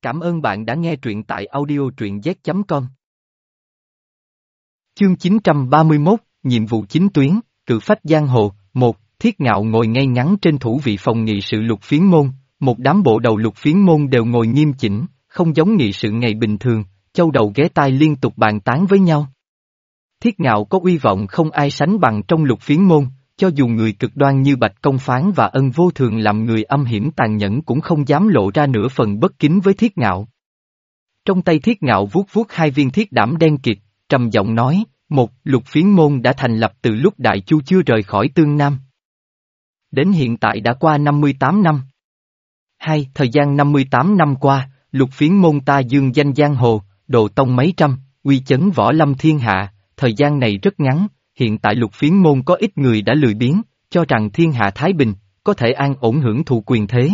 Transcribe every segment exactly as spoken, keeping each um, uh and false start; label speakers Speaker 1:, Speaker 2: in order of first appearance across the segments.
Speaker 1: Cảm ơn bạn đã nghe truyện tại audio truyện z chấm com. Chương chín trăm ba mươi mốt, nhiệm vụ chính tuyến, cự phách giang hồ, một, Thiết Ngạo ngồi ngay ngắn trên thủ vị phòng nghị sự Lục Phiến môn, một đám bộ đầu Lục Phiến môn đều ngồi nghiêm chỉnh, không giống nghị sự ngày bình thường, châu đầu ghé tai liên tục bàn tán với nhau. Thiết Ngạo có uy vọng không ai sánh bằng trong Lục Phiến môn, cho dù người cực đoan như Bạch Công Phán và Ân Vô Thường làm người âm hiểm tàn nhẫn cũng không dám lộ ra nửa phần bất kính với Thiết Ngạo. Trong tay Thiết Ngạo vuốt vuốt hai viên thiết đảm đen kịt, trầm giọng nói, một, Lục Phiến môn đã thành lập từ lúc Đại Chu chưa rời khỏi Tương Nam. Đến hiện tại đã qua năm mươi tám năm. Hai, thời gian năm mươi tám năm qua, Lục Phiến môn ta dương danh giang hồ, độ tông mấy trăm, uy chấn võ lâm thiên hạ, thời gian này rất ngắn, hiện tại Lục Phiến môn có ít người đã lười biếng, cho rằng thiên hạ thái bình, có thể an ổn hưởng thụ quyền thế.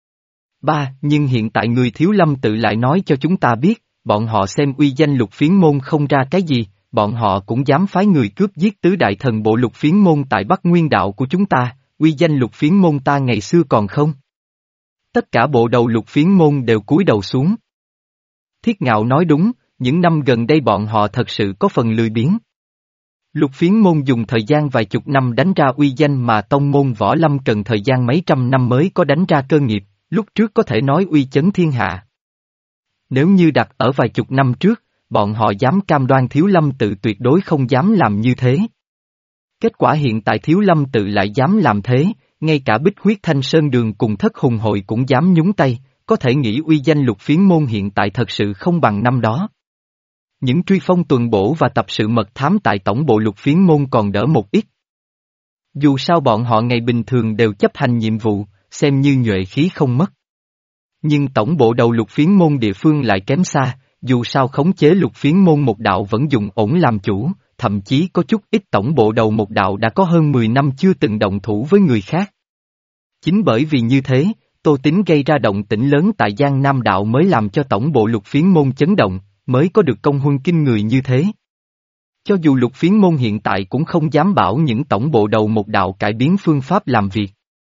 Speaker 1: Ba, nhưng hiện tại người Thiếu Lâm tự lại nói cho chúng ta biết, bọn họ xem uy danh Lục Phiến môn không ra cái gì, bọn họ cũng dám phái người cướp giết tứ đại thần bộ Lục Phiến môn tại Bắc Nguyên đạo của chúng ta, uy danh Lục Phiến môn ta ngày xưa còn không? Tất cả bộ đầu Lục Phiến môn đều cúi đầu xuống. Thiết Ngạo nói đúng, những năm gần đây bọn họ thật sự có phần lười biếng. Lục Phiến môn dùng thời gian vài chục năm đánh ra uy danh mà tông môn võ lâm cần thời gian mấy trăm năm mới có đánh ra cơ nghiệp, lúc trước có thể nói uy chấn thiên hạ. Nếu như đặt ở vài chục năm trước, bọn họ dám cam đoan Thiếu Lâm tự tuyệt đối không dám làm như thế. Kết quả hiện tại Thiếu Lâm tự lại dám làm thế, ngay cả Bích Huyết Thanh Sơn Đường cùng Thất Hùng Hội cũng dám nhúng tay, có thể nghĩ uy danh Lục Phiến môn hiện tại thật sự không bằng năm đó. Những truy phong tuần bổ và tập sự mật thám tại tổng bộ Lục Phiến môn còn đỡ một ít. Dù sao bọn họ ngày bình thường đều chấp hành nhiệm vụ, xem như nhuệ khí không mất. Nhưng tổng bộ đầu Lục Phiến môn địa phương lại kém xa, dù sao khống chế Lục Phiến môn một đạo vẫn dùng ổn làm chủ, thậm chí có chút ít tổng bộ đầu một đạo đã có hơn mười năm chưa từng động thủ với người khác. Chính bởi vì như thế, Tô Tín gây ra động tĩnh lớn tại Giang Nam đạo mới làm cho tổng bộ Lục Phiến môn chấn động, mới có được công huân kinh người như thế. Cho dù Lục Phiến môn hiện tại cũng không dám bảo những tổng bộ đầu một đạo cải biến phương pháp làm việc.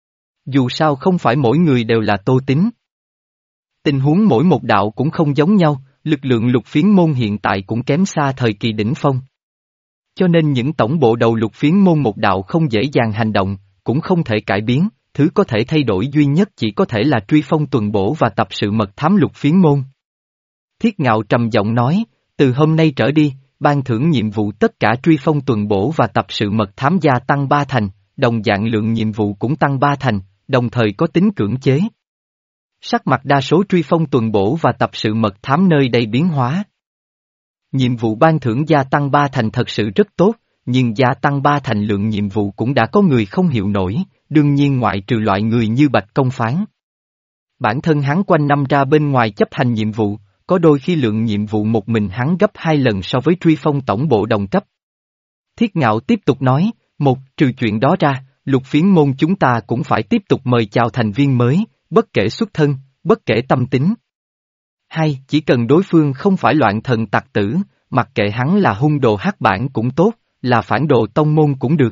Speaker 1: Dù sao không phải mỗi người đều là Tô Tín. Tình huống mỗi một đạo cũng không giống nhau, lực lượng Lục Phiến môn hiện tại cũng kém xa thời kỳ đỉnh phong. Cho nên những tổng bộ đầu Lục Phiến môn một đạo không dễ dàng hành động, cũng không thể cải biến, thứ có thể thay đổi duy nhất chỉ có thể là truy phong tuần bổ và tập sự mật thám Lục Phiến môn. Thiết Ngạo trầm giọng nói, từ hôm nay trở đi, ban thưởng nhiệm vụ tất cả truy phong tuần bổ và tập sự mật thám gia tăng ba thành, đồng dạng lượng nhiệm vụ cũng tăng ba thành, đồng thời có tính cưỡng chế. Sắc mặt đa số truy phong tuần bổ và tập sự mật thám nơi đây biến hóa. Nhiệm vụ ban thưởng gia tăng ba thành thật sự rất tốt, nhưng gia tăng ba thành lượng nhiệm vụ cũng đã có người không hiểu nổi, đương nhiên ngoại trừ loại người như Bạch Công Phán. Bản thân hắn quanh năm ra bên ngoài chấp hành nhiệm vụ, có đôi khi lượng nhiệm vụ một mình hắn gấp hai lần so với truy phong tổng bộ đồng cấp. Thiết Ngạo tiếp tục nói, một, trừ chuyện đó ra, Lục Phiến môn chúng ta cũng phải tiếp tục mời chào thành viên mới, bất kể xuất thân, bất kể tâm tính. Hai, chỉ cần đối phương không phải loạn thần tặc tử, mặc kệ hắn là hung đồ hắc bản cũng tốt, là phản đồ tông môn cũng được.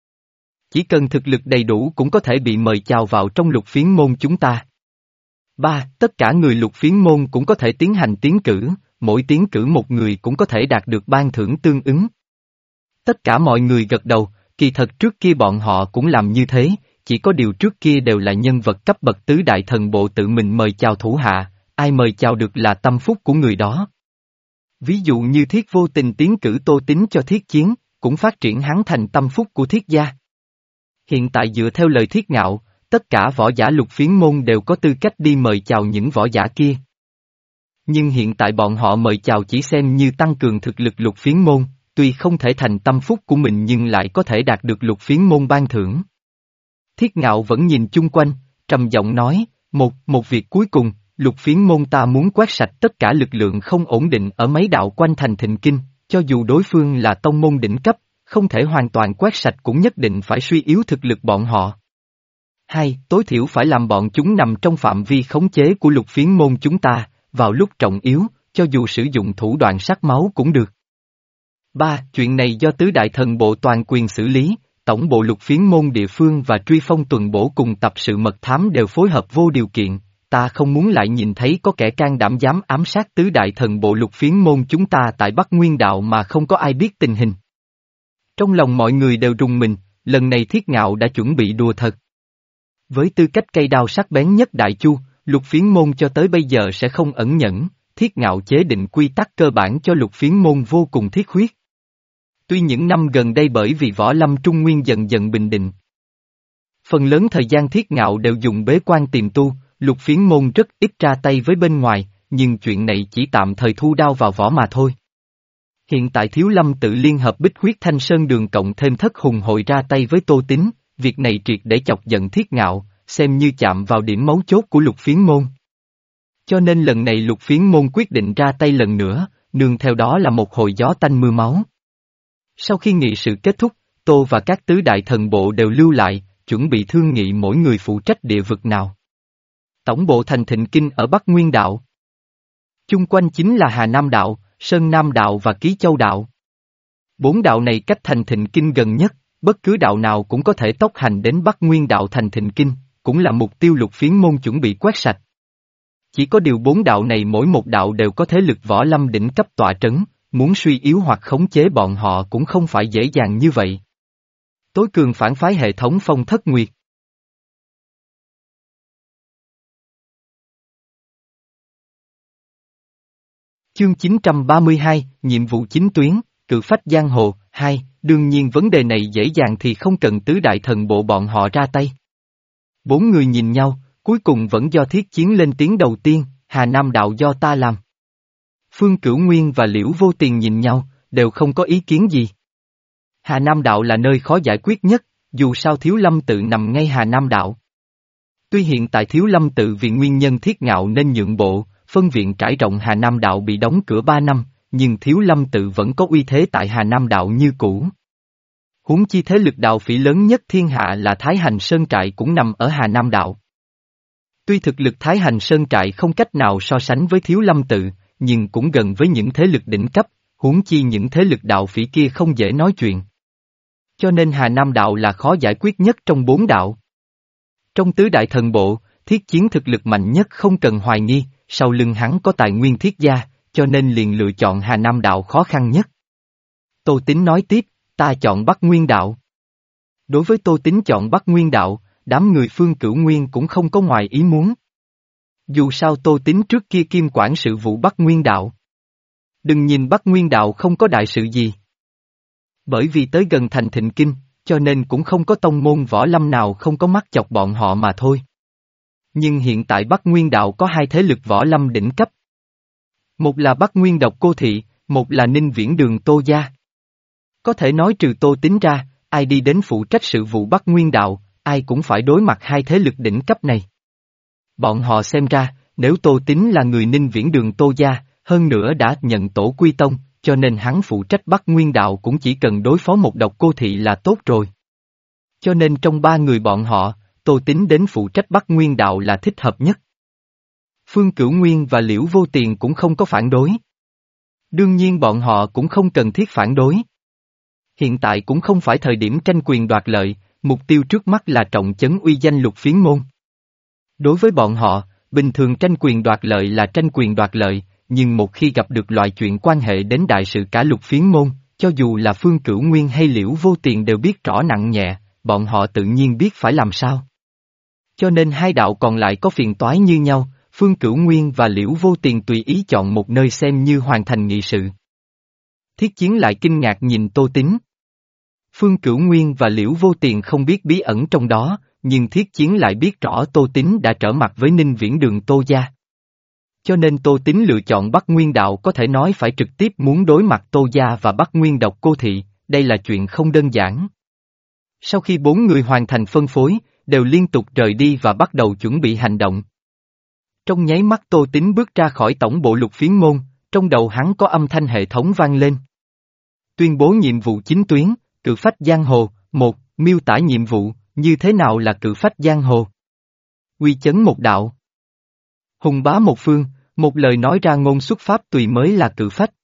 Speaker 1: Chỉ cần thực lực đầy đủ cũng có thể bị mời chào vào trong Lục Phiến môn chúng ta. Ba, tất cả người Lục Phiến môn cũng có thể tiến hành tiến cử, mỗi tiến cử một người cũng có thể đạt được ban thưởng tương ứng. Tất cả mọi người gật đầu, kỳ thật trước kia bọn họ cũng làm như thế, chỉ có điều trước kia đều là nhân vật cấp bậc tứ đại thần bộ tự mình mời chào thủ hạ, ai mời chào được là tâm phúc của người đó. Ví dụ như Thiết Vô Tình tiến cử Tô Tín cho Thiết Chiến, cũng phát triển hắn thành tâm phúc của Thiết gia. Hiện tại dựa theo lời Thiết Ngạo, tất cả võ giả Lục Phiến môn đều có tư cách đi mời chào những võ giả kia. Nhưng hiện tại bọn họ mời chào chỉ xem như tăng cường thực lực Lục Phiến môn, tuy không thể thành tâm phúc của mình nhưng lại có thể đạt được Lục Phiến môn ban thưởng. Thiết Ngạo vẫn nhìn chung quanh, trầm giọng nói, một, một việc cuối cùng, Lục Phiến môn ta muốn quét sạch tất cả lực lượng không ổn định ở mấy đạo quanh thành Thịnh Kinh, cho dù đối phương là tông môn đỉnh cấp, không thể hoàn toàn quét sạch cũng nhất định phải suy yếu thực lực bọn họ. Hai, tối thiểu phải làm bọn chúng nằm trong phạm vi khống chế của Lục Phiến môn chúng ta, vào lúc trọng yếu, cho dù sử dụng thủ đoạn sát máu cũng được. Ba, chuyện này do tứ đại thần bộ toàn quyền xử lý, tổng bộ Lục Phiến môn địa phương và truy phong tuần bổ cùng tập sự mật thám đều phối hợp vô điều kiện, ta không muốn lại nhìn thấy có kẻ can đảm dám ám sát tứ đại thần bộ lục phiến môn chúng ta tại Bắc Nguyên Đạo mà không có ai biết tình hình. Trong lòng mọi người đều rùng mình, lần này Thiết Ngạo đã chuẩn bị đùa thật. Với tư cách cây đao sắc bén nhất Đại Chu, lục phiến môn cho tới bây giờ sẽ không ẩn nhẫn, Thiết Ngạo chế định quy tắc cơ bản cho lục phiến môn vô cùng thiết huyết. Tuy những năm gần đây bởi vì võ lâm Trung Nguyên dần dần bình định, phần lớn thời gian Thiết Ngạo đều dùng bế quan tiềm tu, lục phiến môn rất ít ra tay với bên ngoài, nhưng chuyện này chỉ tạm thời thu đao vào vỏ mà thôi. Hiện tại Thiếu Lâm tự liên hợp Bích Huyết Thanh Sơn Đường cộng thêm Thất Hùng hội ra tay với Tô Tín, việc này triệt để chọc giận Thiết Ngạo, xem như chạm vào điểm mấu chốt của lục phiến môn. Cho nên lần này lục phiến môn quyết định ra tay lần nữa, nương theo đó là một hồi gió tanh mưa máu. Sau khi nghị sự kết thúc, Tô và các tứ đại thần bộ đều lưu lại, chuẩn bị thương nghị mỗi người phụ trách địa vực nào. Tổng bộ thành Thịnh Kinh ở Bắc Nguyên Đạo. Chung quanh chính là Hà Nam Đạo, Sơn Nam Đạo và Ký Châu Đạo. Bốn đạo này cách thành Thịnh Kinh gần nhất, bất cứ đạo nào cũng có thể tốc hành đến Bắc Nguyên Đạo thành Thịnh Kinh, cũng là mục tiêu lục phiến môn chuẩn bị quét sạch. Chỉ có điều bốn đạo này mỗi một đạo đều có thế lực võ lâm đỉnh cấp tọa trấn, muốn suy yếu hoặc khống chế bọn họ cũng không phải dễ dàng như vậy. Tối cường phản phái hệ thống Phong Thất Nguyệt. Chương chín trăm ba mươi hai, nhiệm vụ chính tuyến, cự phách giang hồ, hai, đương nhiên vấn đề này dễ dàng thì không cần tứ đại thần bộ bọn họ ra tay. Bốn người nhìn nhau, cuối cùng vẫn do Thiết Chiến lên tiếng đầu tiên, Hà Nam Đạo do ta làm. Phương Cửu Nguyên và Liễu Vô Tiền nhìn nhau, đều không có ý kiến gì. Hà Nam Đạo là nơi khó giải quyết nhất, dù sao Thiếu Lâm tự nằm ngay Hà Nam Đạo. Tuy hiện tại Thiếu Lâm tự vì nguyên nhân Thiết Ngạo nên nhượng bộ, phân viện trải rộng Hà Nam Đạo bị đóng cửa ba năm, nhưng Thiếu Lâm tự vẫn có uy thế tại Hà Nam Đạo như cũ. Huống chi thế lực đạo phỉ lớn nhất thiên hạ là Thái Hành Sơn Trại cũng nằm ở Hà Nam Đạo. Tuy thực lực Thái Hành Sơn Trại không cách nào so sánh với Thiếu Lâm tự, nhưng cũng gần với những thế lực đỉnh cấp, huống chi những thế lực đạo phỉ kia không dễ nói chuyện. Cho nên Hà Nam Đạo là khó giải quyết nhất trong bốn đạo. Trong tứ đại thần bộ, Thiết Chiến thực lực mạnh nhất không cần hoài nghi, sau lưng hắn có tài nguyên thiết gia, cho nên liền lựa chọn Hà Nam Đạo khó khăn nhất. Tô Tín nói tiếp, ta chọn Bắc Nguyên Đạo. Đối với Tô Tín chọn Bắc Nguyên Đạo, đám người Phương Cửu Nguyên cũng không có ngoài ý muốn. Dù sao Tô Tín trước kia kiêm quản sự vụ Bắc Nguyên Đạo. Đừng nhìn Bắc Nguyên Đạo không có đại sự gì. Bởi vì tới gần thành Thịnh Kinh, cho nên cũng không có tông môn võ lâm nào không có mắt chọc bọn họ mà thôi. Nhưng hiện tại Bắc Nguyên Đạo có hai thế lực võ lâm đỉnh cấp. Một là Bắc Nguyên Độc Cô Thị, một là Ninh Viễn Đường Tô Gia. Có thể nói trừ Tô Tín ra, ai đi đến phụ trách sự vụ Bắc Nguyên Đạo, ai cũng phải đối mặt hai thế lực đỉnh cấp này. Bọn họ xem ra, nếu Tô Tín là người Ninh Viễn Đường Tô Gia, hơn nữa đã nhận tổ quy tông, cho nên hắn phụ trách Bắc Nguyên Đạo cũng chỉ cần đối phó một Độc Cô Thị là tốt rồi. Cho nên trong ba người bọn họ, Tô Tín đến phụ trách Bắc Nguyên Đạo là thích hợp nhất. Phương Cửu Nguyên và Liễu Vô Tiền cũng không có phản đối. Đương nhiên bọn họ cũng không cần thiết phản đối. Hiện tại cũng không phải thời điểm tranh quyền đoạt lợi, mục tiêu trước mắt là trọng chấn uy danh lục phiến môn. Đối với bọn họ, bình thường tranh quyền đoạt lợi là tranh quyền đoạt lợi, nhưng một khi gặp được loại chuyện quan hệ đến đại sự cả lục phiến môn, cho dù là Phương Cửu Nguyên hay Liễu Vô Tiền đều biết rõ nặng nhẹ, bọn họ tự nhiên biết phải làm sao. Cho nên hai đạo còn lại có phiền toái như nhau, Phương Cửu Nguyên và Liễu Vô Tiền tùy ý chọn một nơi xem như hoàn thành nghị sự. Thiết Chiến lại kinh ngạc nhìn Tô Tín. Phương Cửu Nguyên và Liễu Vô Tiền không biết bí ẩn trong đó, nhưng Thiết Chiến lại biết rõ Tô Tín đã trở mặt với Ninh Viễn Đường Tô Gia. Cho nên Tô Tín lựa chọn Bắc Nguyên Đạo có thể nói phải trực tiếp muốn đối mặt Tô Gia và Bắc Nguyên Độc Cô Thị, đây là chuyện không đơn giản. Sau khi bốn người hoàn thành phân phối, đều liên tục rời đi và bắt đầu chuẩn bị hành động. Trong nháy mắt Tô Tín bước ra khỏi tổng bộ lục phiến môn, trong đầu hắn có âm thanh hệ thống vang lên. Tuyên bố nhiệm vụ chính tuyến, cự phách giang hồ, một, miêu tả nhiệm vụ, như thế nào là cự phách giang hồ? Uy chấn một đạo. Hùng bá một phương, một lời nói ra ngôn xuất pháp tùy mới là cự phách.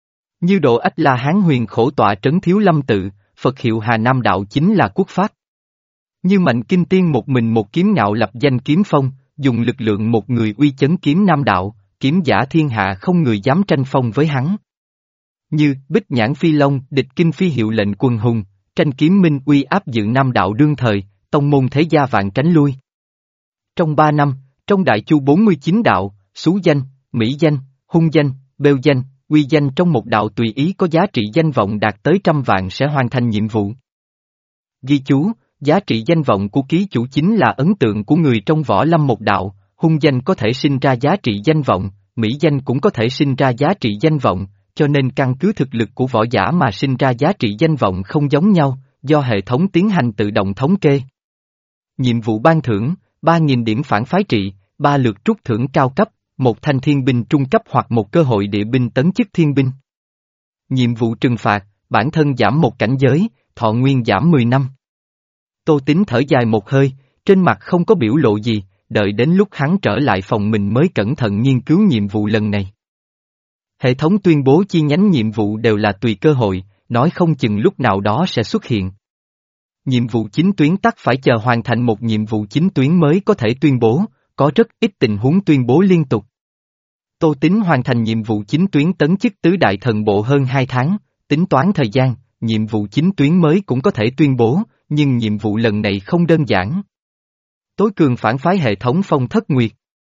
Speaker 1: Như Độ Ách La Hán huyền khổ tọa trấn Thiếu Lâm tự, Phật hiệu Hà Nam Đạo chính là quốc pháp. Như Mạnh Kinh Tiên một mình một kiếm ngạo lập danh kiếm phong, dùng lực lượng một người uy chấn kiếm nam đạo, kiếm giả thiên hạ không người dám tranh phong với hắn. Như, Bích Nhãn Phi Long, địch kinh phi hiệu lệnh quần hùng, tranh kiếm minh uy áp dự nam đạo đương thời, tông môn thế gia vạn tránh lui. Trong ba năm, trong Đại Chu bốn mươi chín đạo, xú danh, mỹ danh, hung danh, bêu danh, uy danh trong một đạo tùy ý có giá trị danh vọng đạt tới trăm vạn sẽ hoàn thành nhiệm vụ. Ghi chú, giá trị danh vọng của ký chủ chính là ấn tượng của người trong võ lâm một đạo, hung danh có thể sinh ra giá trị danh vọng, mỹ danh cũng có thể sinh ra giá trị danh vọng, cho nên căn cứ thực lực của võ giả mà sinh ra giá trị danh vọng không giống nhau, do hệ thống tiến hành tự động thống kê. Nhiệm vụ ban thưởng, ba nghìn điểm phản phái trị, ba lượt trút thưởng cao cấp, một thanh thiên binh trung cấp hoặc một cơ hội địa binh tấn chức thiên binh. Nhiệm vụ trừng phạt, bản thân giảm một cảnh giới, thọ nguyên giảm mười năm. Tô Tín thở dài một hơi, trên mặt không có biểu lộ gì, đợi đến lúc hắn trở lại phòng mình mới cẩn thận nghiên cứu nhiệm vụ lần này. Hệ thống tuyên bố chi nhánh nhiệm vụ đều là tùy cơ hội, nói không chừng lúc nào đó sẽ xuất hiện. Nhiệm vụ chính tuyến tắc phải chờ hoàn thành một nhiệm vụ chính tuyến mới có thể tuyên bố, có rất ít tình huống tuyên bố liên tục. Tô Tín hoàn thành nhiệm vụ chính tuyến tấn chức tứ đại thần bộ hơn hai tháng, tính toán thời gian, nhiệm vụ chính tuyến mới cũng có thể tuyên bố, nhưng nhiệm vụ lần này không đơn giản. Tối cường phản phái hệ thống Phong Thất Nguyệt.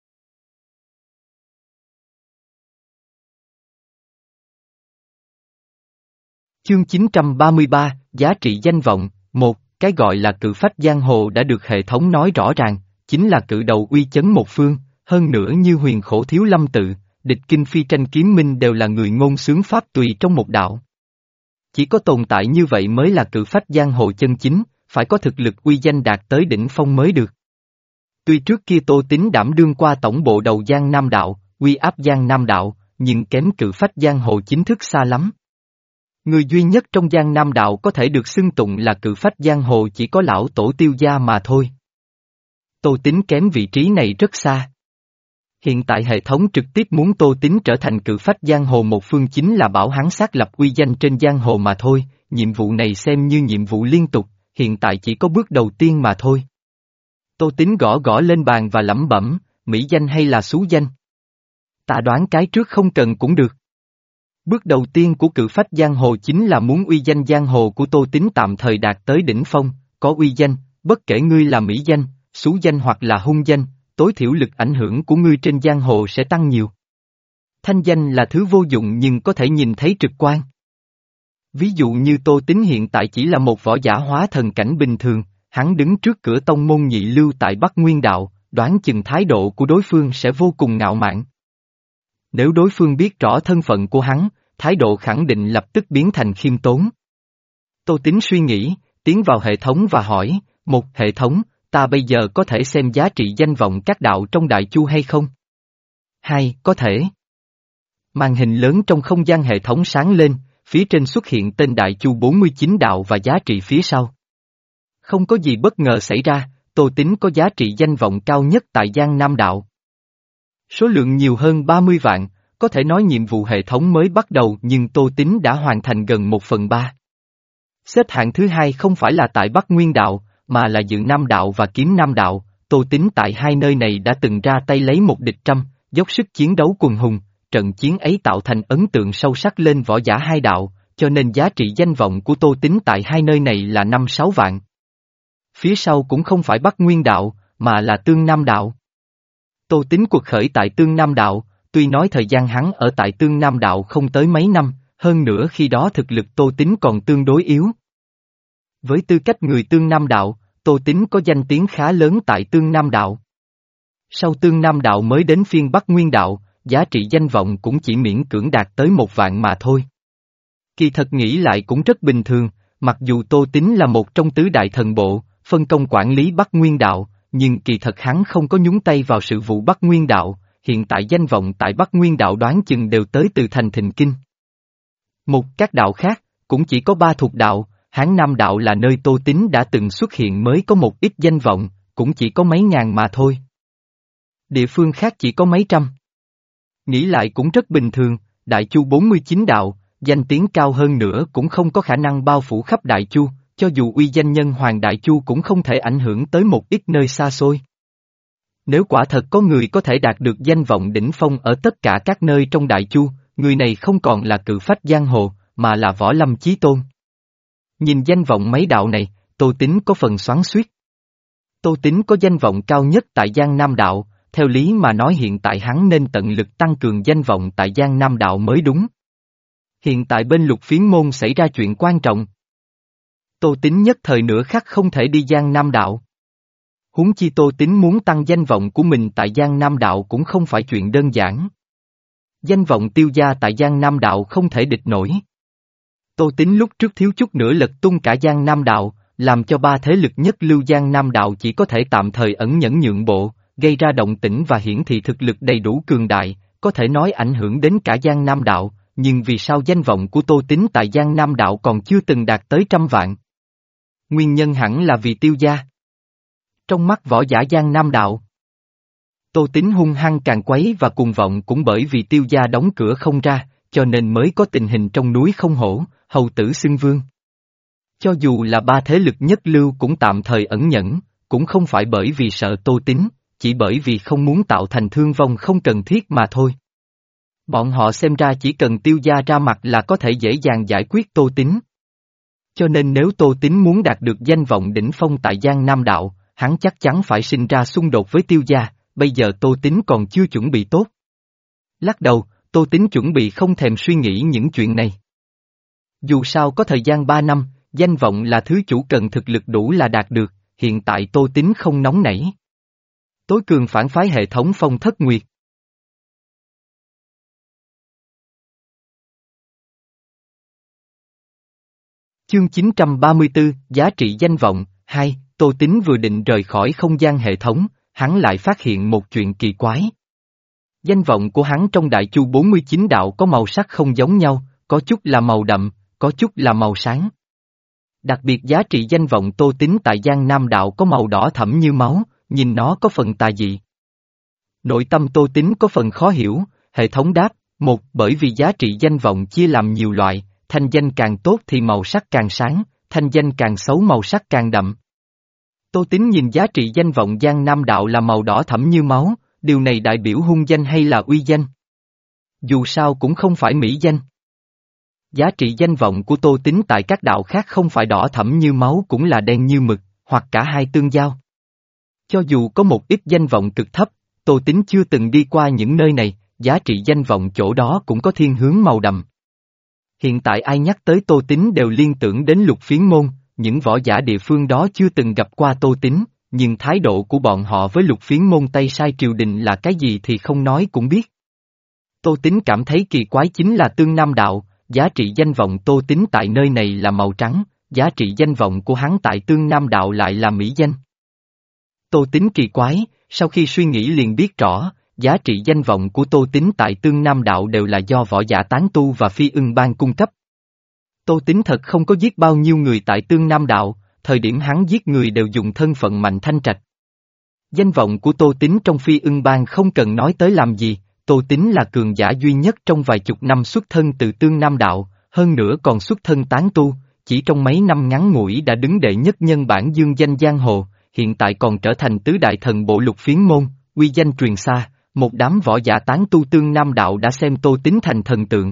Speaker 1: Chương chín trăm ba mươi ba, giá trị danh vọng, một, cái gọi là cự phách giang hồ đã được hệ thống nói rõ ràng, chính là cự đầu uy chấn một phương, hơn nữa như huyền khổ thiếu lâm tự, địch kinh phi tranh kiếm minh đều là người ngôn sướng pháp tùy trong một đạo. Chỉ có tồn tại như vậy mới là cự phách giang hồ chân chính, phải có thực lực uy danh đạt tới đỉnh phong mới được. Tuy trước kia Tô Tín đảm đương qua tổng bộ đầu Giang Nam Đạo, uy áp Giang Nam Đạo, nhưng kém cự phách giang hồ chính thức xa lắm. Người duy nhất trong Giang Nam Đạo có thể được xưng tụng là cự phách giang hồ chỉ có lão tổ Tiêu gia mà thôi. Tô Tín kém vị trí này rất xa. Hiện tại hệ thống trực tiếp muốn Tô Tín trở thành cự phách giang hồ một phương chính là bảo hắn xác lập uy danh trên giang hồ mà thôi, nhiệm vụ này xem như nhiệm vụ liên tục, hiện tại chỉ có bước đầu tiên mà thôi. Tô Tín gõ gõ lên bàn và lẩm bẩm, mỹ danh hay là xú danh? Ta đoán cái trước không cần cũng được. Bước đầu tiên của cự phách giang hồ chính là muốn uy danh giang hồ của Tô Tín tạm thời đạt tới đỉnh phong, có uy danh, bất kể ngươi là mỹ danh, xú danh hoặc là hung danh, tối thiểu lực ảnh hưởng của ngươi trên giang hồ sẽ tăng nhiều. Thanh danh là thứ vô dụng nhưng có thể nhìn thấy trực quan. Ví dụ như Tô Tín hiện tại chỉ là một võ giả hóa thần cảnh bình thường, hắn đứng trước cửa tông môn nhị lưu tại Bắc Nguyên Đạo, đoán chừng thái độ của đối phương sẽ vô cùng ngạo mạn. Nếu đối phương biết rõ thân phận của hắn, thái độ khẳng định lập tức biến thành khiêm tốn. Tô Tín suy nghĩ, tiến vào hệ thống và hỏi, một hệ thống, ta bây giờ có thể xem giá trị danh vọng các đạo trong Đại Chu hay không? Hai, có thể. Màn hình lớn trong không gian hệ thống sáng lên, phía trên xuất hiện tên Đại Chu bốn mươi chín đạo và giá trị phía sau. Không có gì bất ngờ xảy ra, Tô Tín có giá trị danh vọng cao nhất tại Giang Nam Đạo. Số lượng nhiều hơn ba mươi vạn, có thể nói nhiệm vụ hệ thống mới bắt đầu nhưng Tô Tín đã hoàn thành gần một phần ba. Xếp hạng thứ hai không phải là tại Bắc Nguyên Đạo, mà là Dự Nam Đạo và Kiếm Nam Đạo, Tô Tín tại hai nơi này đã từng ra tay lấy một địch trăm, dốc sức chiến đấu quần hùng, trận chiến ấy tạo thành ấn tượng sâu sắc lên võ giả hai đạo, cho nên giá trị danh vọng của Tô Tín tại hai nơi này là năm sáu vạn. Phía sau cũng không phải Bắc Nguyên Đạo, mà là Tương Nam Đạo. Tô Tín cuộc khởi tại Tương Nam Đạo, tuy nói thời gian hắn ở tại Tương Nam Đạo không tới mấy năm, hơn nữa khi đó thực lực Tô Tín còn tương đối yếu. Với tư cách người Tương Nam Đạo, Tô Tín có danh tiếng khá lớn tại Tương Nam Đạo. Sau Tương Nam Đạo mới đến phiên Bắc Nguyên Đạo, giá trị danh vọng cũng chỉ miễn cưỡng đạt tới một vạn mà thôi. Kỳ thật nghĩ lại cũng rất bình thường, mặc dù Tô Tín là một trong tứ đại thần bộ, phân công quản lý Bắc Nguyên Đạo, nhưng kỳ thật hắn không có nhúng tay vào sự vụ Bắc Nguyên Đạo, hiện tại danh vọng tại Bắc Nguyên Đạo đoán chừng đều tới từ thành Thịnh Kinh. Một các đạo khác, cũng chỉ có ba thuộc đạo, Hán Nam Đạo là nơi Tô Tín đã từng xuất hiện mới có một ít danh vọng, cũng chỉ có mấy ngàn mà thôi. Địa phương khác chỉ có mấy trăm. Nghĩ lại cũng rất bình thường, Đại Chu bốn mươi chín đạo, danh tiếng cao hơn nữa cũng không có khả năng bao phủ khắp Đại Chu, cho dù uy danh nhân Hoàng Đại Chu cũng không thể ảnh hưởng tới một ít nơi xa xôi. Nếu quả thật có người có thể đạt được danh vọng đỉnh phong ở tất cả các nơi trong Đại Chu, người này không còn là cự phách giang hồ, mà là võ lâm chí tôn. Nhìn danh vọng mấy đạo này, Tô Tín có phần xoắn xuýt. Tô Tín có danh vọng cao nhất tại Giang Nam Đạo, theo lý mà nói hiện tại hắn nên tận lực tăng cường danh vọng tại Giang Nam Đạo mới đúng. Hiện tại bên Lục Phiến môn xảy ra chuyện quan trọng. Tô Tín nhất thời nửa khắc không thể đi Giang Nam Đạo. Huống chi Tô Tín muốn tăng danh vọng của mình tại Giang Nam Đạo cũng không phải chuyện đơn giản. Danh vọng Tiêu gia tại Giang Nam Đạo không thể địch nổi. Tô Tín lúc trước thiếu chút nữa lật tung cả Giang Nam Đạo, làm cho ba thế lực nhất lưu Giang Nam Đạo chỉ có thể tạm thời ẩn nhẫn nhượng bộ, gây ra động tĩnh và hiển thị thực lực đầy đủ cường đại, có thể nói ảnh hưởng đến cả Giang Nam Đạo, nhưng vì sao danh vọng của Tô Tín tại Giang Nam Đạo còn chưa từng đạt tới trăm vạn? Nguyên nhân hẳn là vì Tiêu gia. Trong mắt võ giả Giang Nam Đạo, Tô Tín hung hăng càng quấy và cuồng vọng cũng bởi vì Tiêu gia đóng cửa không ra, cho nên mới có tình hình trong núi không hổ, hầu tử xưng vương. Cho dù là ba thế lực nhất lưu cũng tạm thời ẩn nhẫn, cũng không phải bởi vì sợ Tô Tín, chỉ bởi vì không muốn tạo thành thương vong không cần thiết mà thôi. Bọn họ xem ra chỉ cần Tiêu gia ra mặt là có thể dễ dàng giải quyết Tô Tín. Cho nên nếu Tô Tín muốn đạt được danh vọng đỉnh phong tại Giang Nam Đạo, hắn chắc chắn phải sinh ra xung đột với Tiêu gia, bây giờ Tô Tín còn chưa chuẩn bị tốt. Lắc đầu, Tô Tín chuẩn bị không thèm suy nghĩ những chuyện này. Dù sao có thời gian ba năm, danh vọng là thứ chủ cần thực lực đủ là đạt được, hiện tại Tô Tín không nóng nảy. Tối cường phản phái hệ thống Phong Thất Nguyệt. Chương chín trăm ba mươi tư, giá trị danh vọng, hai, Tô Tín vừa định rời khỏi không gian hệ thống, hắn lại phát hiện một chuyện kỳ quái. Danh vọng của hắn trong Đại Chu bốn mươi chín đạo có màu sắc không giống nhau, có chút là màu đậm, có chút là màu sáng. Đặc biệt giá trị danh vọng Tô Tín tại Giang Nam Đạo có màu đỏ thẫm như máu, nhìn nó có phần tà dị. Nội tâm Tô Tín có phần khó hiểu, hệ thống đáp, một, bởi vì giá trị danh vọng chia làm nhiều loại, thanh danh càng tốt thì màu sắc càng sáng, thanh danh càng xấu màu sắc càng đậm. Tô Tín nhìn giá trị danh vọng Giang Nam Đạo là màu đỏ thẫm như máu, điều này đại biểu hung danh hay là uy danh? Dù sao cũng không phải mỹ danh. Giá trị danh vọng của Tô Tín tại các đạo khác không phải đỏ thẫm như máu cũng là đen như mực, hoặc cả hai tương giao. Cho dù có một ít danh vọng cực thấp, Tô Tín chưa từng đi qua những nơi này, giá trị danh vọng chỗ đó cũng có thiên hướng màu đậm. Hiện tại ai nhắc tới Tô Tín đều liên tưởng đến Lục Phiến môn, những võ giả địa phương đó chưa từng gặp qua Tô Tín, nhưng thái độ của bọn họ với Lục Phiến môn Tây Sai triều đình là cái gì thì không nói cũng biết. Tô Tín cảm thấy kỳ quái chính là Tương Nam Đạo, giá trị danh vọng Tô Tín tại nơi này là màu trắng, giá trị danh vọng của hắn tại Tương Nam Đạo lại là mỹ danh. Tô Tín kỳ quái, sau khi suy nghĩ liền biết rõ, giá trị danh vọng của Tô Tín tại Tương Nam Đạo đều là do võ giả tán tu và phi ưng bang cung cấp. Tô Tín thật không có giết bao nhiêu người tại Tương Nam Đạo, thời điểm hắn giết người đều dùng thân phận Mạnh Thanh Trạch. Danh vọng của Tô Tín trong phi ưng bang không cần nói tới làm gì, Tô Tín là cường giả duy nhất trong vài chục năm xuất thân từ Tương Nam Đạo, hơn nữa còn xuất thân tán tu, chỉ trong mấy năm ngắn ngủi đã đứng đệ nhất nhân bản dương danh giang hồ, hiện tại còn trở thành tứ đại thần bộ Lục Phiến môn, uy danh truyền xa, một đám võ giả tán tu Tương Nam Đạo đã xem Tô Tín thành thần tượng.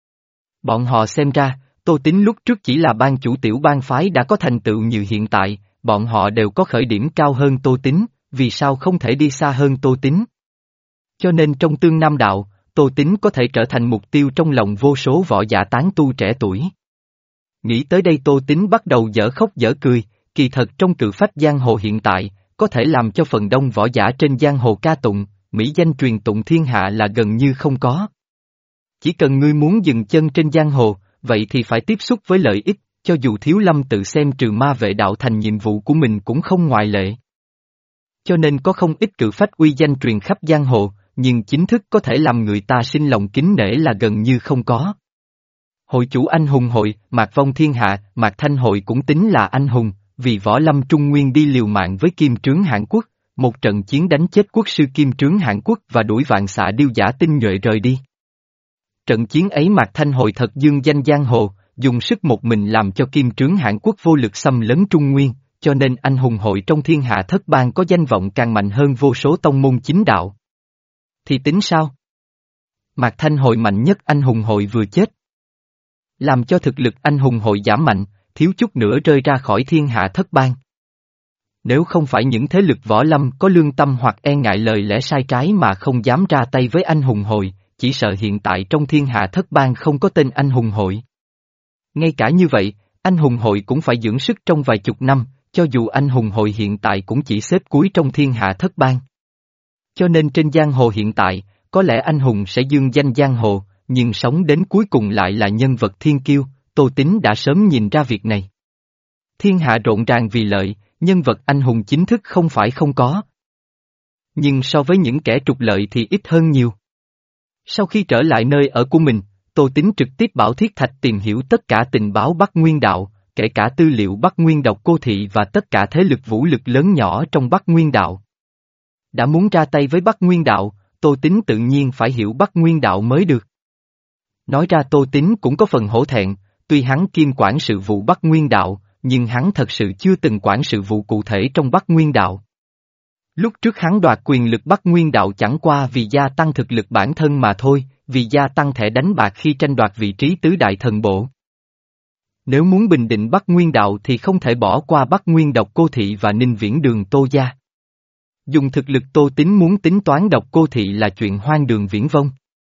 Speaker 1: Bọn họ xem ra, Tô Tín lúc trước chỉ là ban chủ tiểu bang phái đã có thành tựu như hiện tại, bọn họ đều có khởi điểm cao hơn Tô Tín, vì sao không thể đi xa hơn Tô Tín? Cho nên trong Tương Nam Đạo, Tô Tín có thể trở thành mục tiêu trong lòng vô số võ giả tán tu trẻ tuổi. Nghĩ tới đây Tô Tín bắt đầu dở khóc dở cười, kỳ thật trong cự phách giang hồ hiện tại, có thể làm cho phần đông võ giả trên giang hồ ca tụng, mỹ danh truyền tụng thiên hạ là gần như không có. Chỉ cần ngươi muốn dừng chân trên giang hồ, vậy thì phải tiếp xúc với lợi ích, cho dù Thiếu Lâm tự xem trừ ma vệ đạo thành nhiệm vụ của mình cũng không ngoại lệ. Cho nên có không ít cự phách uy danh truyền khắp giang hồ, nhưng chính thức có thể làm người ta sinh lòng kính nể là gần như không có. Hội chủ anh hùng hội, Mạc Vong Thiên Hạ, Mạc Thanh hội cũng tính là anh hùng, vì võ lâm Trung Nguyên đi liều mạng với Kim Trướng Hãn Quốc, một trận chiến đánh chết quốc sư Kim Trướng Hãn Quốc và đuổi vạn xạ điêu giả tinh nhuệ rời đi. Trận chiến ấy Mạc Thanh hội thật dương danh giang hồ, dùng sức một mình làm cho Kim Trướng Hãn Quốc vô lực xâm lấn Trung Nguyên, cho nên anh hùng hội trong thiên hạ thất bang có danh vọng càng mạnh hơn vô số tông môn chính đạo. Thì tính sao? Mạc Thanh hội mạnh nhất anh hùng hội vừa chết, làm cho thực lực anh hùng hội giảm mạnh, thiếu chút nữa rơi ra khỏi thiên hạ thất bang. Nếu không phải những thế lực võ lâm có lương tâm hoặc e ngại lời lẽ sai trái mà không dám ra tay với anh hùng hội, chỉ sợ hiện tại trong thiên hạ thất bang không có tên anh hùng hội. Ngay cả như vậy, anh hùng hội cũng phải dưỡng sức trong vài chục năm, cho dù anh hùng hội hiện tại cũng chỉ xếp cuối trong thiên hạ thất bang. Cho nên trên giang hồ hiện tại, có lẽ anh hùng sẽ dương danh giang hồ, nhưng sống đến cuối cùng lại là nhân vật thiên kiêu, Tô Tín đã sớm nhìn ra việc này. Thiên hạ rộn ràng vì lợi, nhân vật anh hùng chính thức không phải không có. Nhưng so với những kẻ trục lợi thì ít hơn nhiều. Sau khi trở lại nơi ở của mình, Tô Tín trực tiếp bảo Thiết Thạch tìm hiểu tất cả tình báo Bắc Nguyên Đạo, kể cả tư liệu Bắc Nguyên Độc Cô Thị và tất cả thế lực vũ lực lớn nhỏ trong Bắc Nguyên Đạo. Đã muốn ra tay với Bắc Nguyên Đạo, Tô Tín tự nhiên phải hiểu Bắc Nguyên Đạo mới được. Nói ra Tô Tín cũng có phần hổ thẹn, tuy hắn kiêm quản sự vụ Bắc Nguyên Đạo, nhưng hắn thật sự chưa từng quản sự vụ cụ thể trong Bắc Nguyên Đạo. Lúc trước hắn đoạt quyền lực Bắc Nguyên Đạo chẳng qua vì gia tăng thực lực bản thân mà thôi, vì gia tăng thẻ đánh bạc khi tranh đoạt vị trí tứ đại thần bộ. Nếu muốn bình định Bắc Nguyên Đạo thì không thể bỏ qua Bắc Nguyên Độc Cô Thị và Ninh Viễn Đường Tô gia. Dùng thực lực Tô Tín muốn tính toán Độc Cô Thị là chuyện hoang đường viển vông.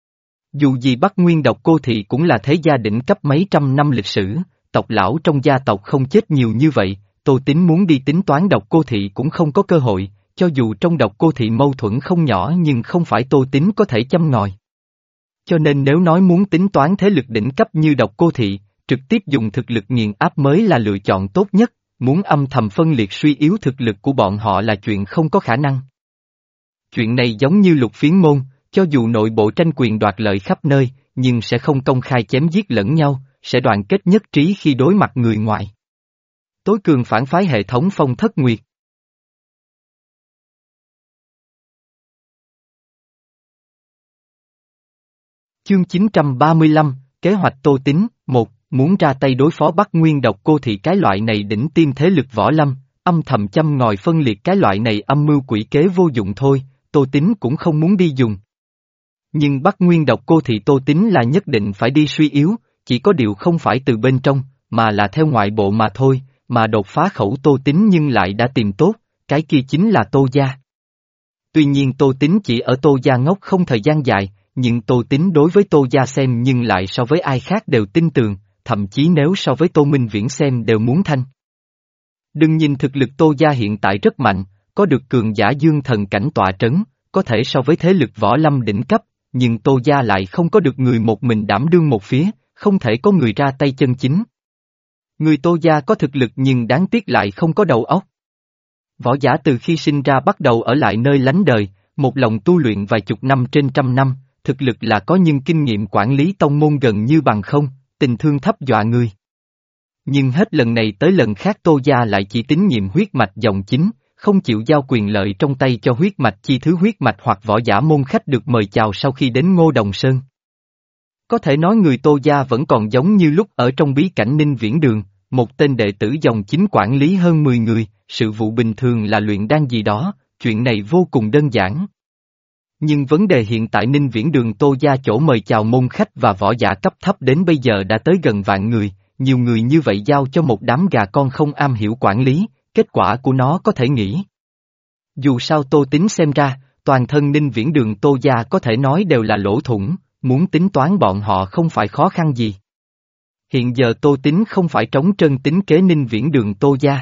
Speaker 1: Dù gì Bắc Nguyên Độc Cô Thị cũng là thế gia đỉnh cấp mấy trăm năm lịch sử, tộc lão trong gia tộc không chết nhiều như vậy, Tô Tín muốn đi tính toán Độc Cô Thị cũng không có cơ hội, cho dù trong Độc Cô Thị mâu thuẫn không nhỏ nhưng không phải Tô Tín có thể châm ngòi. Cho nên nếu nói muốn tính toán thế lực đỉnh cấp như Độc Cô Thị, trực tiếp dùng thực lực nghiền áp mới là lựa chọn tốt nhất, muốn âm thầm phân liệt suy yếu thực lực của bọn họ là chuyện không có khả năng. Chuyện này giống như Lục Phiến Môn, cho dù nội bộ tranh quyền đoạt lợi khắp nơi, nhưng sẽ không công khai chém giết lẫn nhau, sẽ đoàn kết nhất trí khi đối mặt người ngoài. Tối cường phản phái hệ thống Phong Thất Nguyệt. Chương chín trăm ba mươi lăm, Kế hoạch Tô Tín, một, muốn ra tay đối phó Bắc Nguyên Độc Cô Thị cái loại này đỉnh tiêm thế lực võ lâm, âm thầm châm ngòi phân liệt cái loại này âm mưu quỷ kế vô dụng thôi, Tô Tín cũng không muốn đi dùng. Nhưng Bắc Nguyên Độc Cô Thị Tô Tín là nhất định phải đi suy yếu, chỉ có điều không phải từ bên trong, mà là theo ngoại bộ mà thôi, mà đột phá khẩu Tô Tín nhưng lại đã tìm tốt, cái kia chính là Tô gia. Tuy nhiên Tô Tín chỉ ở Tô gia ngốc không thời gian dài, nhưng Tô Tín đối với Tô gia xem nhưng lại so với ai khác đều tin tưởng, thậm chí nếu so với Tô Minh Viễn xem đều muốn thanh. Đừng nhìn thực lực Tô gia hiện tại rất mạnh, có được cường giả dương thần cảnh tọa trấn, có thể so với thế lực võ lâm đỉnh cấp, nhưng Tô gia lại không có được người một mình đảm đương một phía, không thể có người ra tay chân chính. Người Tô gia có thực lực nhưng đáng tiếc lại không có đầu óc. Võ giả từ khi sinh ra bắt đầu ở lại nơi lánh đời, một lòng tu luyện vài chục năm trên trăm năm, thực lực là có nhưng kinh nghiệm quản lý tông môn gần như bằng không, tình thương thấp dọa người. Nhưng hết lần này tới lần khác Tô gia lại chỉ tín nhiệm huyết mạch dòng chính, không chịu giao quyền lợi trong tay cho huyết mạch chi thứ huyết mạch hoặc võ giả môn khách được mời chào sau khi đến Ngô Đồng Sơn. Có thể nói người Tô gia vẫn còn giống như lúc ở trong bí cảnh Ninh Viễn Đường, một tên đệ tử dòng chính quản lý hơn mười người, sự vụ bình thường là luyện đan gì đó, chuyện này vô cùng đơn giản. Nhưng vấn đề hiện tại Ninh Viễn Đường Tô gia chỗ mời chào môn khách và võ giả cấp thấp đến bây giờ đã tới gần vạn người, nhiều người như vậy giao cho một đám gà con không am hiểu quản lý, kết quả của nó có thể nghĩ. Dù sao Tô Tín xem ra, toàn thân Ninh Viễn Đường Tô gia có thể nói đều là lỗ thủng, muốn tính toán bọn họ không phải khó khăn gì. Hiện giờ Tô Tín không phải trống trơn tính kế Ninh Viễn Đường Tô gia,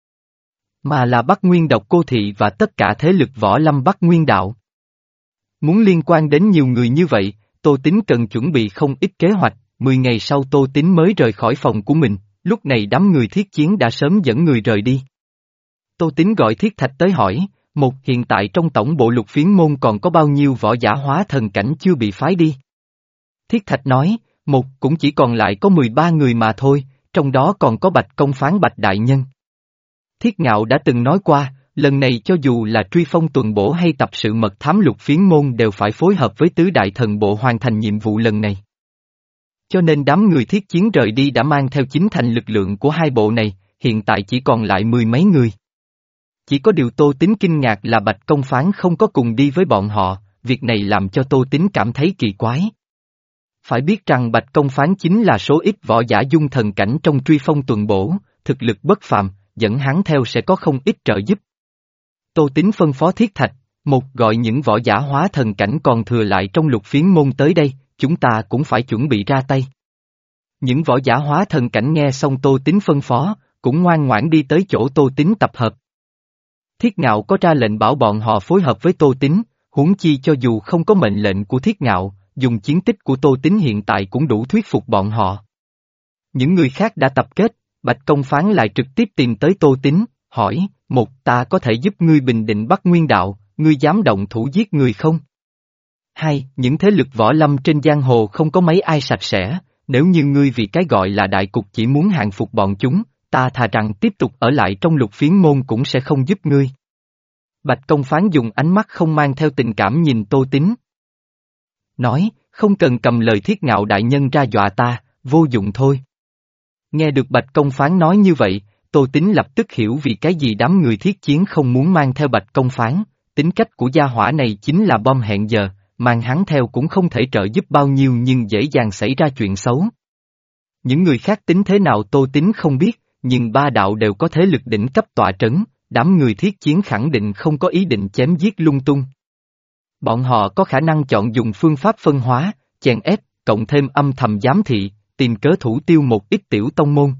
Speaker 1: mà là Bắc Nguyên Độc Cô Thị và tất cả thế lực võ lâm Bắc Nguyên Đạo. Muốn liên quan đến nhiều người như vậy, Tô Tín cần chuẩn bị không ít kế hoạch, mười ngày sau Tô Tín mới rời khỏi phòng của mình, lúc này đám người Thiết Chiến đã sớm dẫn người rời đi. Tô Tín gọi Thiết Thạch tới hỏi, một hiện tại trong tổng bộ Lục Phiến Môn còn có bao nhiêu võ giả hóa thần cảnh chưa bị phái đi? Thiết Thạch nói, một cũng chỉ còn lại có mười ba người mà thôi, trong đó còn có Bạch Công Phán Bạch Đại Nhân. Thiết Ngạo đã từng nói qua, lần này cho dù là truy phong tuần bổ hay tập sự mật thám Lục Phiến Môn đều phải phối hợp với tứ đại thần bộ hoàn thành nhiệm vụ lần này. Cho nên đám người Thiết Chiến rời đi đã mang theo chính thành lực lượng của hai bộ này, hiện tại chỉ còn lại mười mấy người. Chỉ có điều Tô Tín kinh ngạc là Bạch Công Phán không có cùng đi với bọn họ, việc này làm cho Tô Tín cảm thấy kỳ quái. Phải biết rằng Bạch Công Phán chính là số ít võ giả dung thần cảnh trong truy phong tuần bổ, thực lực bất phàm, dẫn hắn theo sẽ có không ít trợ giúp. Tô Tín phân phó Thiết Thạch, một gọi những võ giả hóa thần cảnh còn thừa lại trong Lục Phiến môn tới đây, chúng ta cũng phải chuẩn bị ra tay. Những võ giả hóa thần cảnh nghe xong Tô Tín phân phó, cũng ngoan ngoãn đi tới chỗ Tô Tín tập hợp. Thiết Ngạo có ra lệnh bảo bọn họ phối hợp với Tô Tín, huống chi cho dù không có mệnh lệnh của Thiết Ngạo, dùng chiến tích của Tô Tín hiện tại cũng đủ thuyết phục bọn họ. Những người khác đã tập kết, Bạch Công Phán lại trực tiếp tìm tới Tô Tín, hỏi, một ta có thể giúp ngươi bình định Bắc Nguyên Đạo, ngươi dám động thủ giết người không? Hai, những thế lực võ lâm trên giang hồ không có mấy ai sạch sẽ, nếu như ngươi vì cái gọi là đại cục chỉ muốn hàng phục bọn chúng, ta thà rằng tiếp tục ở lại trong Lục Phiến môn cũng sẽ không giúp ngươi. Bạch Công Phán dùng ánh mắt không mang theo tình cảm nhìn Tô Tín. Nói, không cần cầm lời Thiết Ngạo đại nhân ra dọa ta, vô dụng thôi. Nghe được Bạch Công Phán nói như vậy, Tô Tín lập tức hiểu vì cái gì đám người thiết chiến không muốn mang theo Bạch Công Phán, tính cách của gia hỏa này chính là bom hẹn giờ, mang hắn theo cũng không thể trợ giúp bao nhiêu nhưng dễ dàng xảy ra chuyện xấu. Những người khác tính thế nào Tô Tín không biết, nhưng ba đạo đều có thế lực đỉnh cấp tọa trấn, đám người thiết chiến khẳng định không có ý định chém giết lung tung. Bọn họ có khả năng chọn dùng phương pháp phân hóa, chèn ép, cộng thêm âm thầm giám thị, tìm cớ thủ tiêu một ít tiểu tông môn.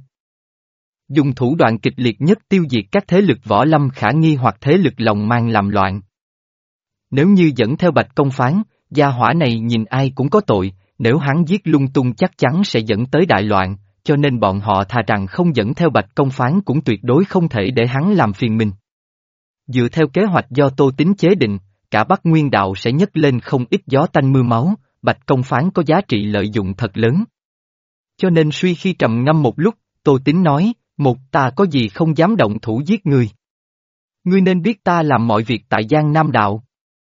Speaker 1: Dùng thủ đoạn kịch liệt nhất tiêu diệt các thế lực võ lâm khả nghi hoặc thế lực lòng mang làm loạn. Nếu như dẫn theo Bạch Công Phán, gia hỏa này nhìn ai cũng có tội, nếu hắn giết lung tung chắc chắn sẽ dẫn tới đại loạn, cho nên bọn họ thà rằng không dẫn theo Bạch Công Phán cũng tuyệt đối không thể để hắn làm phiền mình. Dựa theo kế hoạch do Tô Tín chế định, cả Bắc Nguyên Đạo sẽ nhấc lên không ít gió tanh mưa máu, Bạch Công Phán có giá trị lợi dụng thật lớn. Cho nên suy khi trầm ngâm một lúc, Tô Tín nói, một ta có gì không dám động thủ giết người. Ngươi nên biết ta làm mọi việc tại Giang Nam Đạo.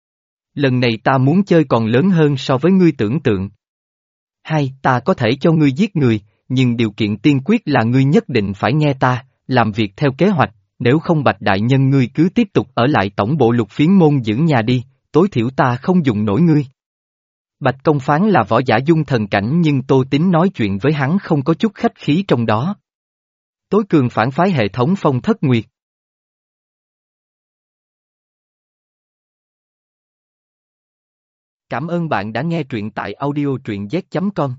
Speaker 1: Lần này ta muốn chơi còn lớn hơn so với ngươi tưởng tượng. Hai, ta có thể cho ngươi giết người, nhưng điều kiện tiên quyết là ngươi nhất định phải nghe ta, làm việc theo kế hoạch, nếu không Bạch đại nhân ngươi cứ tiếp tục ở lại tổng bộ Lục Phiến môn giữ nhà đi, tối thiểu ta không dùng nổi ngươi. Bạch Công Phán là võ giả dung thần cảnh nhưng Tô Tín nói chuyện với hắn không có chút khách khí trong đó. Tối cường phản phái hệ thống Phong Thất Nguyệt. Cảm ơn bạn đã nghe truyện tại audio truyện z chấm com.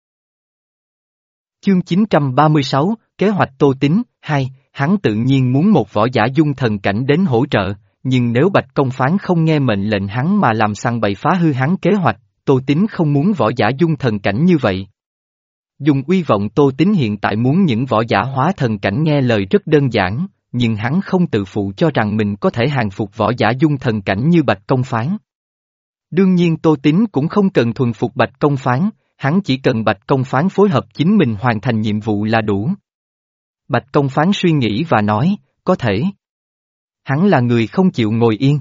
Speaker 1: Chương chín trăm ba mươi sáu, Kế hoạch Tô Tín, hai, hắn tự nhiên muốn một võ giả dung thần cảnh đến hỗ trợ, nhưng nếu Bạch Công Phán không nghe mệnh lệnh hắn mà làm sằng bậy phá hư hắn kế hoạch, Tô Tín không muốn võ giả dung thần cảnh như vậy. Dùng uy vọng Tô Tín hiện tại muốn những võ giả hóa thần cảnh nghe lời rất đơn giản, nhưng hắn không tự phụ cho rằng mình có thể hàng phục võ giả dung thần cảnh như Bạch Công Phán. Đương nhiên Tô Tín cũng không cần thuần phục Bạch Công Phán, hắn chỉ cần Bạch Công Phán phối hợp chính mình hoàn thành nhiệm vụ là đủ. Bạch Công Phán suy nghĩ và nói, có thể. Hắn là người không chịu ngồi yên.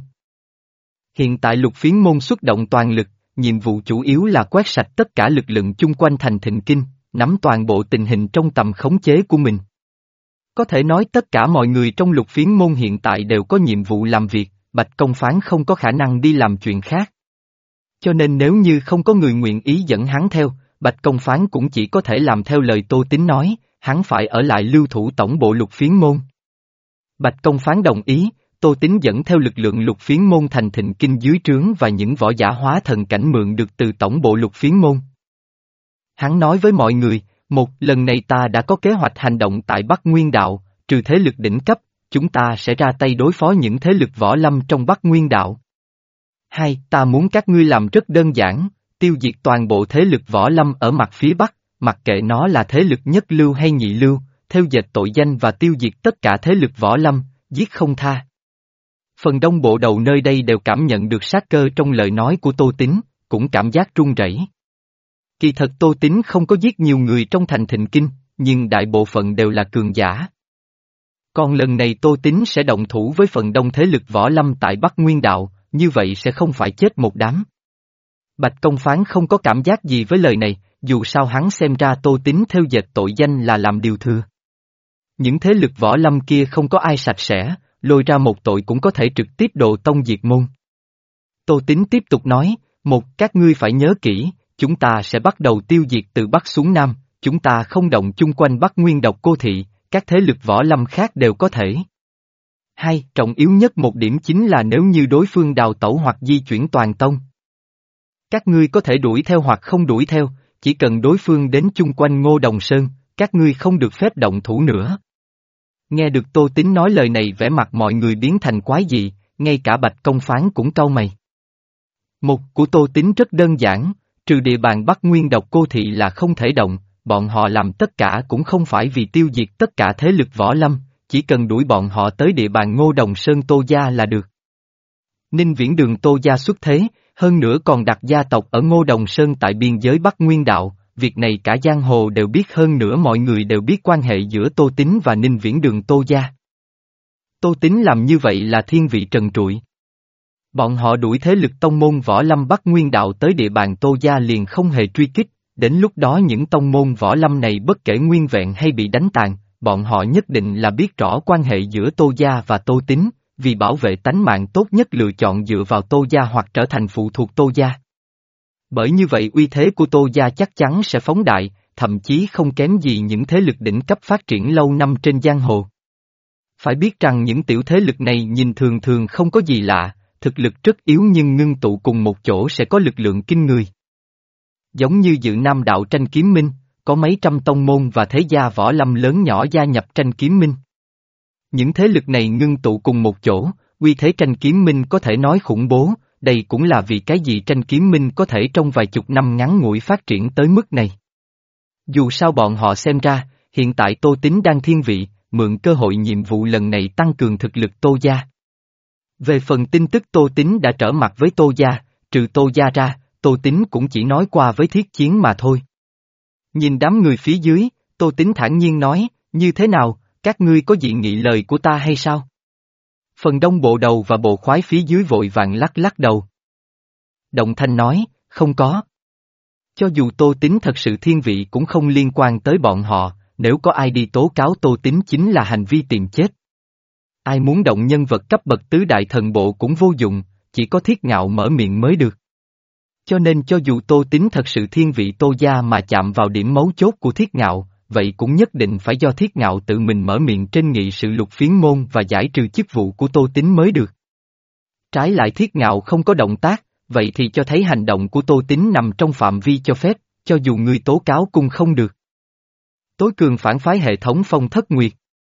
Speaker 1: Hiện tại Lục Phiến môn xuất động toàn lực, nhiệm vụ chủ yếu là quét sạch tất cả lực lượng chung quanh thành Thịnh Kinh, nắm toàn bộ tình hình trong tầm khống chế của mình. Có thể nói tất cả mọi người trong Lục Phiến môn hiện tại đều có nhiệm vụ làm việc, Bạch Công Phán không có khả năng đi làm chuyện khác. Cho nên nếu như không có người nguyện ý dẫn hắn theo, Bạch Công Phán cũng chỉ có thể làm theo lời Tô Tín nói, hắn phải ở lại lưu thủ tổng bộ Lục Phiến môn. Bạch Công Phán đồng ý, Tô Tín dẫn theo lực lượng Lục Phiến môn thành Thịnh Kinh dưới trướng và những võ giả hóa thần cảnh mượn được từ tổng bộ Lục Phiến môn. Hắn nói với mọi người, một, lần này ta đã có kế hoạch hành động tại Bắc Nguyên Đạo, trừ thế lực đỉnh cấp, chúng ta sẽ ra tay đối phó những thế lực võ lâm trong Bắc Nguyên Đạo. Hai, ta muốn các ngươi làm rất đơn giản, tiêu diệt toàn bộ thế lực võ lâm ở mặt phía Bắc, mặc kệ nó là thế lực nhất lưu hay nhị lưu, theo dệt tội danh và tiêu diệt tất cả thế lực võ lâm, giết không tha. Phần đông bộ đầu nơi đây đều cảm nhận được sát cơ trong lời nói của Tô Tín, cũng cảm giác run rẩy. Kỳ thật Tô Tín không có giết nhiều người trong thành Thịnh Kinh, nhưng đại bộ phận đều là cường giả. Còn lần này Tô Tín sẽ động thủ với phần đông thế lực võ lâm tại Bắc Nguyên Đạo, như vậy sẽ không phải chết một đám. Bạch Công Phán không có cảm giác gì với lời này, dù sao hắn xem ra Tô Tín theo dệt tội danh là làm điều thừa. Những thế lực võ lâm kia không có ai sạch sẽ, lôi ra một tội cũng có thể trực tiếp độ tông diệt môn. Tô Tín tiếp tục nói, một, các ngươi phải nhớ kỹ, chúng ta sẽ bắt đầu tiêu diệt từ Bắc xuống Nam, chúng ta không động chung quanh Bắc Nguyên Độc Cô Thị, các thế lực võ lâm khác đều có thể. Hai, trọng yếu nhất một điểm chính là nếu như đối phương đào tẩu hoặc di chuyển toàn tông. Các ngươi có thể đuổi theo hoặc không đuổi theo, chỉ cần đối phương đến chung quanh Ngô Đồng Sơn, các ngươi không được phép động thủ nữa. Nghe được Tô Tín nói lời này vẻ mặt mọi người biến thành quái dị, ngay cả Bạch Công Phán cũng cau mày. Một của Tô Tín rất đơn giản, trừ địa bàn Bắc Nguyên Độc Cô Thị là không thể động, bọn họ làm tất cả cũng không phải vì tiêu diệt tất cả thế lực võ lâm, chỉ cần đuổi bọn họ tới địa bàn Ngô Đồng Sơn Tô Gia là được. Ninh Viễn Đường Tô Gia xuất thế, hơn nữa còn đặt gia tộc ở Ngô Đồng Sơn tại biên giới Bắc Nguyên Đạo, việc này cả giang hồ đều biết, hơn nữa mọi người đều biết quan hệ giữa Tô Tín và Ninh Viễn Đường Tô Gia. Tô Tín làm như vậy là thiên vị trần trụi. Bọn họ đuổi thế lực tông môn võ lâm Bắc Nguyên Đạo tới địa bàn Tô Gia liền không hề truy kích, đến lúc đó những tông môn võ lâm này bất kể nguyên vẹn hay bị đánh tàn, bọn họ nhất định là biết rõ quan hệ giữa Tô Gia và Tô Tín, vì bảo vệ tánh mạng tốt nhất lựa chọn dựa vào Tô Gia hoặc trở thành phụ thuộc Tô Gia. Bởi như vậy uy thế của Tô Gia chắc chắn sẽ phóng đại, thậm chí không kém gì những thế lực đỉnh cấp phát triển lâu năm trên giang hồ. Phải biết rằng những tiểu thế lực này nhìn thường thường không có gì lạ, thực lực rất yếu nhưng ngưng tụ cùng một chỗ sẽ có lực lượng kinh người. Giống như Dự Nam Đạo tranh kiếm minh, có mấy trăm tông môn và thế gia võ lâm lớn nhỏ gia nhập tranh kiếm minh. Những thế lực này ngưng tụ cùng một chỗ, uy thế tranh kiếm minh có thể nói khủng bố, đây cũng là vì cái gì tranh kiếm minh có thể trong vài chục năm ngắn ngủi phát triển tới mức này. Dù sao bọn họ xem ra, hiện tại Tô Tín đang thiên vị, mượn cơ hội nhiệm vụ lần này tăng cường thực lực Tô Gia. Về phần tin tức Tô Tín đã trở mặt với Tô Gia, trừ Tô Gia ra, Tô Tín cũng chỉ nói qua với Thiết Chiến mà thôi. Nhìn đám người phía dưới, Tô Tín thản nhiên nói, như thế nào, các ngươi có dị nghị lời của ta hay sao? Phần đông bộ đầu và bộ khoái phía dưới vội vàng lắc lắc đầu. Động Thanh nói, không có. Cho dù Tô Tín thật sự thiên vị cũng không liên quan tới bọn họ, nếu có ai đi tố cáo Tô Tín chính là hành vi tìm chết. Ai muốn động nhân vật cấp bậc tứ đại thần bộ cũng vô dụng, chỉ có Thiết Ngạo mở miệng mới được. Cho nên cho dù Tô Tín thật sự thiên vị Tô Gia mà chạm vào điểm mấu chốt của Thiết Ngạo, vậy cũng nhất định phải do Thiết Ngạo tự mình mở miệng trên nghị sự Lục Phiến môn và giải trừ chức vụ của Tô Tín mới được. Trái lại Thiết Ngạo không có động tác, vậy thì cho thấy hành động của Tô Tín nằm trong phạm vi cho phép, cho dù người tố cáo cũng không được. Tối cường phản phái hệ thống Phong Thất Nguyệt.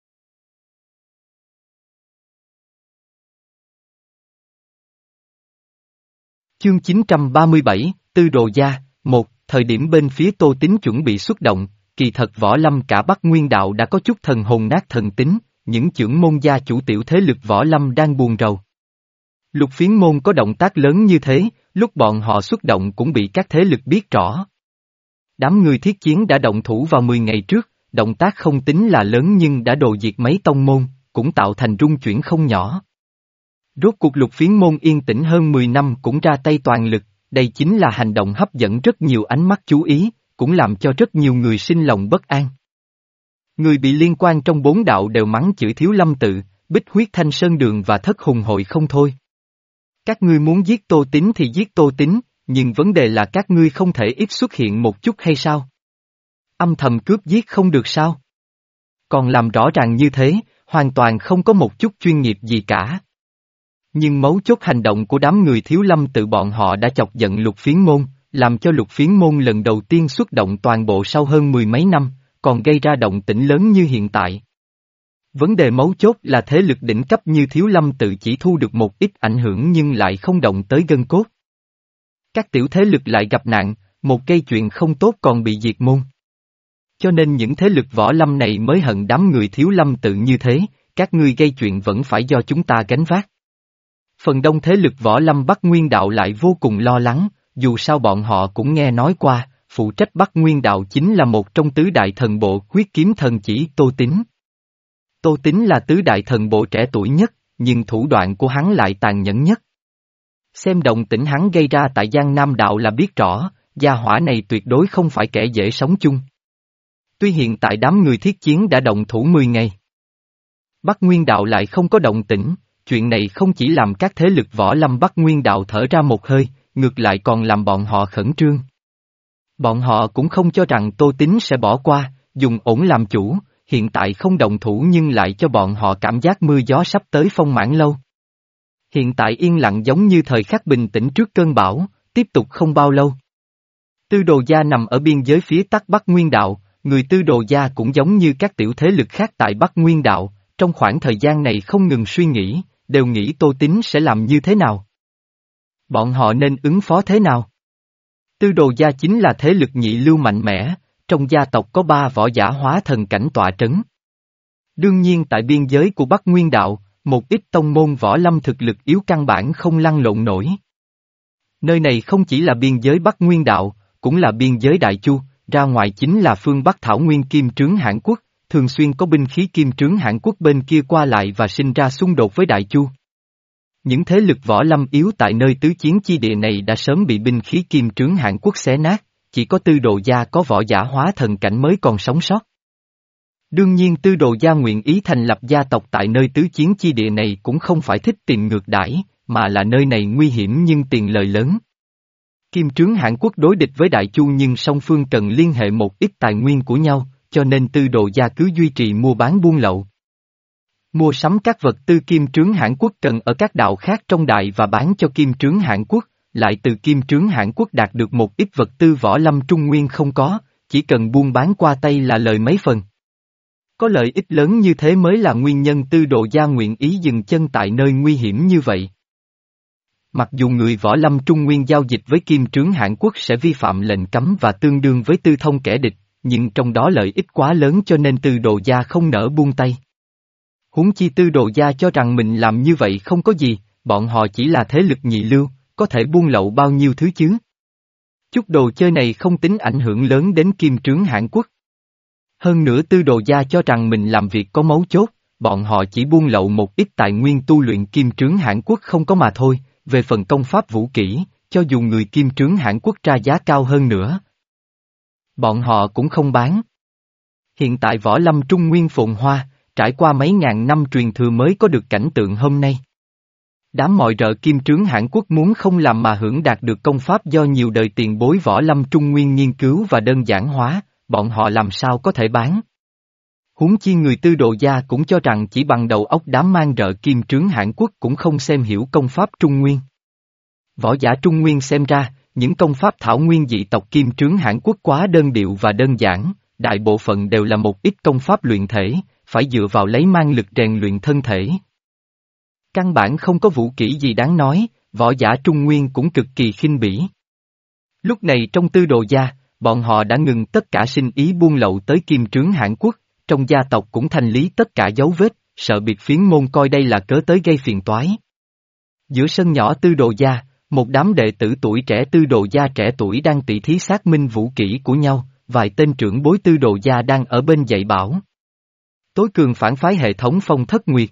Speaker 1: Chương chín trăm ba mươi bảy, Tư Đồ Gia, một, thời điểm bên phía Tô Tín chuẩn bị xuất động, kỳ thật võ lâm cả Bắc Nguyên Đạo đã có chút thần hồn nát thần tính, những chưởng môn gia chủ tiểu thế lực võ lâm đang buồn rầu. Lục Phiến môn có động tác lớn như thế, lúc bọn họ xuất động cũng bị các thế lực biết rõ. Đám người Thiết Chiến đã động thủ vào mười ngày trước, động tác không tính là lớn nhưng đã đồ diệt mấy tông môn, cũng tạo thành rung chuyển không nhỏ. Rốt cuộc Lục Phiến môn yên tĩnh hơn mười năm cũng ra tay toàn lực, đây chính là hành động hấp dẫn rất nhiều ánh mắt chú ý, cũng làm cho rất nhiều người sinh lòng bất an. Người bị liên quan trong bốn đạo đều mắng chửi Thiếu Lâm Tự, Bích Huyết Thanh Sơn Đường và Thất Hùng Hội không thôi. Các ngươi muốn giết Tô Tín thì giết Tô Tín, nhưng vấn đề là các ngươi không thể ít xuất hiện một chút hay sao? Âm thầm cướp giết không được sao? Còn làm rõ ràng như thế, hoàn toàn không có một chút chuyên nghiệp gì cả. Nhưng mấu chốt hành động của đám người Thiếu Lâm Tự bọn họ đã chọc giận Lục Phiến môn, làm cho Lục Phiến môn lần đầu tiên xuất động toàn bộ sau hơn mười mấy năm, còn gây ra động tĩnh lớn như hiện tại. Vấn đề mấu chốt là thế lực đỉnh cấp như Thiếu Lâm Tự chỉ thu được một ít ảnh hưởng nhưng lại không động tới gân cốt. Các tiểu thế lực lại gặp nạn, một gây chuyện không tốt còn bị diệt môn. Cho nên những thế lực võ lâm này mới hận đám người Thiếu Lâm Tự như thế, các ngươi gây chuyện vẫn phải do chúng ta gánh vác. Phần đông thế lực võ lâm Bắc Nguyên Đạo lại vô cùng lo lắng, dù sao bọn họ cũng nghe nói qua, phụ trách Bắc Nguyên Đạo chính là một trong tứ đại thần bộ huyết kiếm thần chỉ Tô Tín. Tô Tín là tứ đại thần bộ trẻ tuổi nhất, nhưng thủ đoạn của hắn lại tàn nhẫn nhất. Xem động tĩnh hắn gây ra tại Giang Nam Đạo là biết rõ, gia hỏa này tuyệt đối không phải kẻ dễ sống chung. Tuy hiện tại đám người thiết chiến đã động thủ mười ngày. Bắc Nguyên Đạo lại không có động tĩnh, chuyện này không chỉ làm các thế lực võ lâm Bắc Nguyên Đạo thở ra một hơi, ngược lại còn làm bọn họ khẩn trương. Bọn họ cũng không cho rằng Tô Tín sẽ bỏ qua, dùng ổn làm chủ, hiện tại không động thủ nhưng lại cho bọn họ cảm giác mưa gió sắp tới Phong Mãn Lâu. Hiện tại yên lặng giống như thời khắc bình tĩnh trước cơn bão, tiếp tục không bao lâu. Tư Đồ Gia nằm ở biên giới phía Tắc Bắc Nguyên Đạo, người Tư Đồ Gia cũng giống như các tiểu thế lực khác tại Bắc Nguyên Đạo, trong khoảng thời gian này không ngừng suy nghĩ, đều nghĩ Tô Tín sẽ làm như thế nào. Bọn họ nên ứng phó thế nào? Tư Đồ Gia chính là thế lực nhị lưu mạnh mẽ, trong gia tộc có ba võ giả hóa thần cảnh tọa trấn. Đương nhiên tại biên giới của Bắc Nguyên Đạo, một ít tông môn võ lâm thực lực yếu căn bản không lăn lộn nổi. Nơi này không chỉ là biên giới Bắc Nguyên Đạo, cũng là biên giới Đại Chu, ra ngoài chính là phương Bắc Thảo Nguyên Kim Trướng Hãn Quốc, thường xuyên có binh khí Kim Trướng Hãn Quốc bên kia qua lại và sinh ra xung đột với Đại Chu. Những thế lực võ lâm yếu tại nơi tứ chiến chi địa này đã sớm bị binh khí Kim Trướng Hãn Quốc xé nát, chỉ có Tư Đồ Gia có võ giả hóa thần cảnh mới còn sống sót. Đương nhiên Tư Đồ Gia nguyện ý thành lập gia tộc tại nơi tứ chiến chi địa này cũng không phải thích tìm ngược đãi, mà là nơi này nguy hiểm nhưng tiền lời lớn. Kim Trướng Hãn Quốc đối địch với Đại Chu nhưng song phương cần liên hệ một ít tài nguyên của nhau, cho nên Tư Đồ Gia cứ duy trì mua bán buôn lậu. Mua sắm các vật tư Kim Trướng Hãn Quốc cần ở các đạo khác trong đại và bán cho Kim Trướng Hãn Quốc, lại từ Kim Trướng Hãn Quốc đạt được một ít vật tư võ lâm Trung Nguyên không có, chỉ cần buôn bán qua tay là lời mấy phần. Có lợi ích lớn như thế mới là nguyên nhân Tư Đồ Gia nguyện ý dừng chân tại nơi nguy hiểm như vậy. Mặc dù người võ lâm Trung Nguyên giao dịch với Kim Trướng Hãn Quốc sẽ vi phạm lệnh cấm và tương đương với tư thông kẻ địch, nhưng trong đó lợi ích quá lớn cho nên Tư Đồ Gia không nỡ buông tay. Huống chi Tư Đồ Gia cho rằng mình làm như vậy không có gì, bọn họ chỉ là thế lực nhị lưu, có thể buôn lậu bao nhiêu thứ chứ. Chút đồ chơi này không tính ảnh hưởng lớn đến Kim Trướng Hãn Quốc. Hơn nữa Tư Đồ Gia cho rằng mình làm việc có mấu chốt, bọn họ chỉ buôn lậu một ít tài nguyên tu luyện Kim Trướng Hãn Quốc không có mà thôi, về phần công pháp vũ kỹ, cho dù người Kim Trướng Hãn Quốc ra giá cao hơn nữa. Bọn họ cũng không bán. Hiện tại võ lâm Trung Nguyên phồn hoa, trải qua mấy ngàn năm truyền thừa mới có được cảnh tượng hôm nay. Đám mọi rợ Kim Trướng Hãn Quốc muốn không làm mà hưởng đạt được công pháp do nhiều đời tiền bối võ lâm Trung Nguyên nghiên cứu và đơn giản hóa, bọn họ làm sao có thể bán. Huống chi người Tư Đồ Gia cũng cho rằng chỉ bằng đầu óc đám mang rợ Kim Trướng Hãn Quốc cũng không xem hiểu công pháp Trung Nguyên. Võ giả Trung Nguyên xem ra, những công pháp thảo nguyên dị tộc Kim Trướng Hãn Quốc quá đơn điệu và đơn giản, đại bộ phận đều là một ít công pháp luyện thể, phải dựa vào lấy mang lực rèn luyện thân thể. Căn bản không có vũ kỹ gì đáng nói, võ giả Trung Nguyên cũng cực kỳ khinh bỉ. Lúc này trong Tư Đồ Gia, bọn họ đã ngừng tất cả sinh ý buôn lậu tới Kim Trướng Hãn Quốc, trong gia tộc cũng thanh lý tất cả dấu vết, sợ biệt phiến môn coi đây là cớ tới gây phiền toái. Giữa sân nhỏ Tư Đồ Gia, một đám đệ tử tuổi trẻ Tư Đồ Gia trẻ tuổi đang tỉ thí xác minh vũ kỹ của nhau, vài tên trưởng bối Tư Đồ Gia đang ở bên dạy bảo. Tối cường phản phái hệ thống Phong Thất Nguyệt.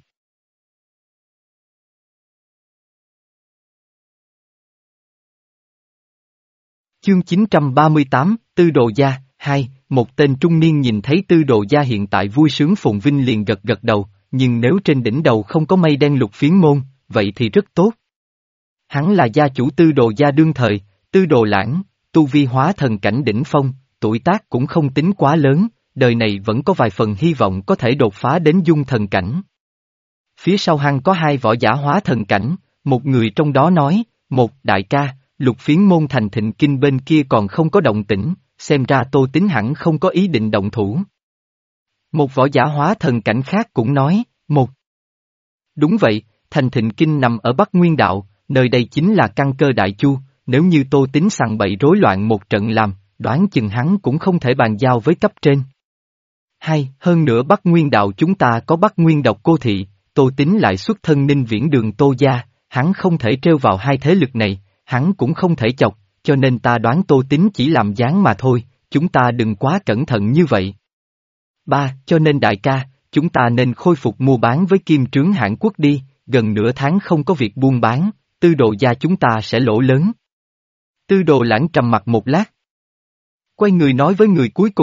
Speaker 1: Chương chín trăm ba mươi tám, Tư Đồ Gia, hai, một tên trung niên nhìn thấy Tư Đồ Gia hiện tại vui sướng phồn vinh liền gật gật đầu, nhưng nếu trên đỉnh đầu không có mây đen lục phiến môn, vậy thì rất tốt. Hắn là gia chủ Tư Đồ Gia đương thời, Tư Đồ Lãng, tu vi hóa thần cảnh đỉnh phong, tuổi tác cũng không tính quá lớn, đời này vẫn có vài phần hy vọng có thể đột phá đến dung thần cảnh. Phía sau hắn có hai võ giả hóa thần cảnh, một người trong đó nói, một đại ca, lục phiến môn thành thịnh kinh bên kia còn không có động tĩnh, xem ra Tô Tín hẳn không có ý định động thủ. Một võ giả hóa thần cảnh khác cũng nói, một. Đúng vậy, thành thịnh kinh nằm ở Bắc Nguyên Đạo, nơi đây chính là căn cơ Đại Chu, nếu như Tô Tín sằng bậy rối loạn một trận làm, đoán chừng hắn cũng không thể bàn giao với cấp trên. Hai, hơn nữa Bắc Nguyên Đạo chúng ta có Bắc Nguyên Độc Cô Thị, Tô Tín lại xuất thân Ninh Viễn Đường Tô Gia, hắn không thể trêu vào hai thế lực này, hắn cũng không thể chọc, cho nên ta đoán Tô Tín chỉ làm gián mà thôi, chúng ta đừng quá cẩn thận như vậy. Ba, cho nên đại ca, chúng ta nên khôi phục mua bán với Kim Trướng Hãn Quốc đi, gần nửa tháng không có việc buôn bán, Tư Đồ Gia chúng ta sẽ lỗ lớn. Tư Đồ Lãng trầm mặt một lát. Quay người nói với người cuối cùng,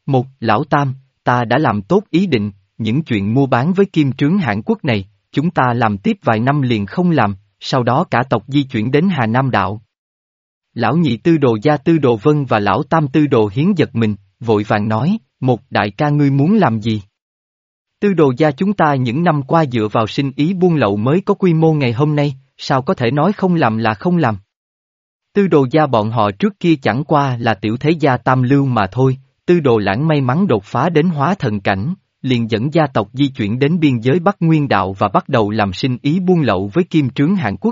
Speaker 1: một, Lão Tam, ta đã làm tốt ý định, những chuyện mua bán với kim trướng Hàn Quốc này, chúng ta làm tiếp vài năm liền không làm, sau đó cả tộc di chuyển đến Hà Nam Đạo. Lão Nhị Tư Đồ Gia Tư Đồ Vân và Lão Tam Tư Đồ Hiến giật mình, vội vàng nói, một đại ca ngươi muốn làm gì? Tư Đồ Gia chúng ta những năm qua dựa vào sinh ý buôn lậu mới có quy mô ngày hôm nay, sao có thể nói không làm là không làm? Tư Đồ Gia bọn họ trước kia chẳng qua là tiểu thế gia tam lưu mà thôi, Tư Đồ Lãng may mắn đột phá đến hóa thần cảnh, liền dẫn gia tộc di chuyển đến biên giới Bắc Nguyên Đạo và bắt đầu làm sinh ý buôn lậu với kim trướng Hàn Quốc.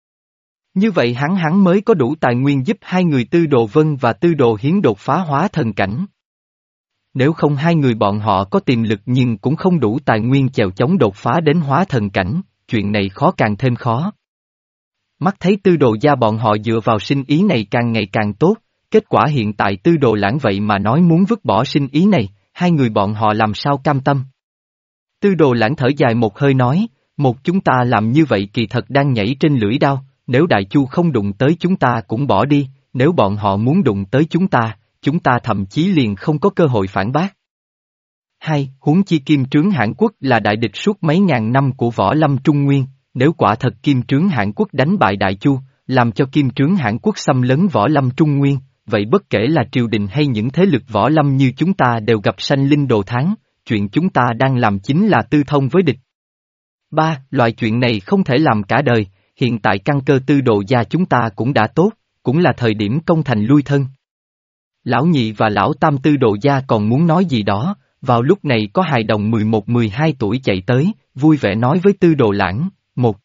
Speaker 1: Như vậy hắn hắn mới có đủ tài nguyên giúp hai người Tư Đồ Vân và Tư Đồ Hiến đột phá hóa thần cảnh. Nếu không hai người bọn họ có tiềm lực nhưng cũng không đủ tài nguyên chèo chống đột phá đến hóa thần cảnh, chuyện này khó càng thêm khó. Mắt thấy Tư Đồ Gia bọn họ dựa vào sinh ý này càng ngày càng tốt, kết quả hiện tại Tư Đồ Lãng vậy mà nói muốn vứt bỏ sinh ý này, hai người bọn họ làm sao cam tâm. Tư Đồ Lãng thở dài một hơi nói, một chúng ta làm như vậy kỳ thật đang nhảy trên lưỡi đao, nếu Đại Chu không đụng tới chúng ta cũng bỏ đi, nếu bọn họ muốn đụng tới chúng ta, chúng ta thậm chí liền không có cơ hội phản bác. Hai, huống chi kim trướng Hàn Quốc là đại địch suốt mấy ngàn năm của võ lâm Trung Nguyên, nếu quả thật kim trướng Hàn Quốc đánh bại Đại Chu, làm cho kim trướng Hàn Quốc xâm lấn võ lâm Trung Nguyên, vậy bất kể là triều đình hay những thế lực võ lâm như chúng ta đều gặp sanh linh đồ thán, chuyện chúng ta đang làm chính là tư thông với địch. Ba, loại chuyện này không thể làm cả đời, hiện tại căn cơ Tư Đồ Gia chúng ta cũng đã tốt, cũng là thời điểm công thành lui thân. Lão Nhị và Lão Tam Tư Đồ Gia còn muốn nói gì đó, vào lúc này có hài đồng mười một mười hai tuổi chạy tới, vui vẻ nói với Tư Đồ Lãng, một.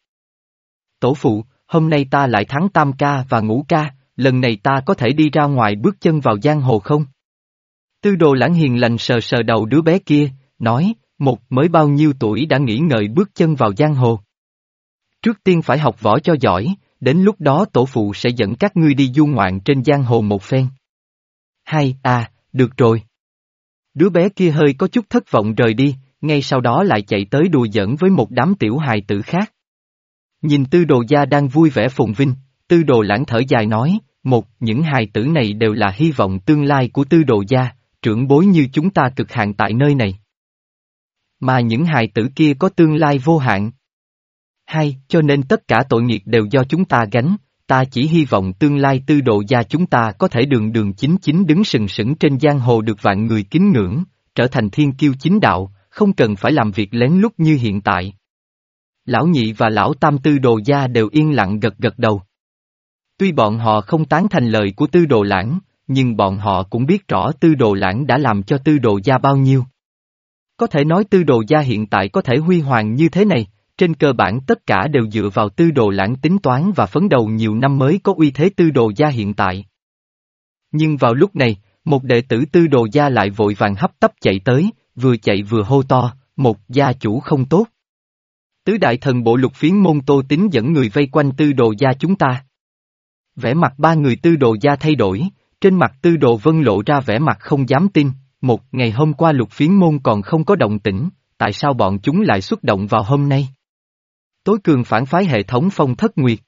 Speaker 1: Tổ phụ, hôm nay ta lại thắng tam ca và ngũ ca, lần này ta có thể đi ra ngoài bước chân vào giang hồ không? Tư Đồ Lãng hiền lành sờ sờ đầu đứa bé kia, nói, một mới bao nhiêu tuổi đã nghĩ ngợi bước chân vào giang hồ. Trước tiên phải học võ cho giỏi, đến lúc đó tổ phụ sẽ dẫn các ngươi đi du ngoạn trên giang hồ một phen. Hai, à, được rồi. Đứa bé kia hơi có chút thất vọng rời đi, ngay sau đó lại chạy tới đùa giỡn với một đám tiểu hài tử khác. Nhìn Tư Đồ Gia đang vui vẻ phồn vinh, Tư Đồ Lãng thở dài nói, một, những hài tử này đều là hy vọng tương lai của Tư Đồ Gia, trưởng bối như chúng ta cực hạn tại nơi này. Mà những hài tử kia có tương lai vô hạn. Hai, cho nên tất cả tội nghiệp đều do chúng ta gánh, ta chỉ hy vọng tương lai Tư Đồ Gia chúng ta có thể đường đường chính chính đứng sừng sững trên giang hồ được vạn người kính ngưỡng, trở thành thiên kiêu chính đạo, không cần phải làm việc lén lút như hiện tại. Lão Nhị và Lão Tam Tư Đồ Gia đều yên lặng gật gật đầu. Tuy bọn họ không tán thành lời của Tư Đồ Lãng, nhưng bọn họ cũng biết rõ Tư Đồ Lãng đã làm cho Tư Đồ Gia bao nhiêu. Có thể nói Tư Đồ Gia hiện tại có thể huy hoàng như thế này, trên cơ bản tất cả đều dựa vào Tư Đồ Lãng tính toán và phấn đầu nhiều năm mới có uy thế Tư Đồ Gia hiện tại. Nhưng vào lúc này, một đệ tử Tư Đồ Gia lại vội vàng hấp tấp chạy tới, vừa chạy vừa hô to, một gia chủ không tốt. Tứ đại thần bộ Lục Phiến Môn Tô Tín dẫn người vây quanh Tư Đồ Gia chúng ta. Vẻ mặt ba người Tư Đồ Gia thay đổi, trên mặt Tư Đồ Vân lộ ra vẻ mặt không dám tin, một ngày hôm qua Lục Phiến Môn còn không có động tĩnh, tại sao bọn chúng lại xuất động vào hôm nay? Tối cường phản phái hệ thống Phong Thất Nguyệt.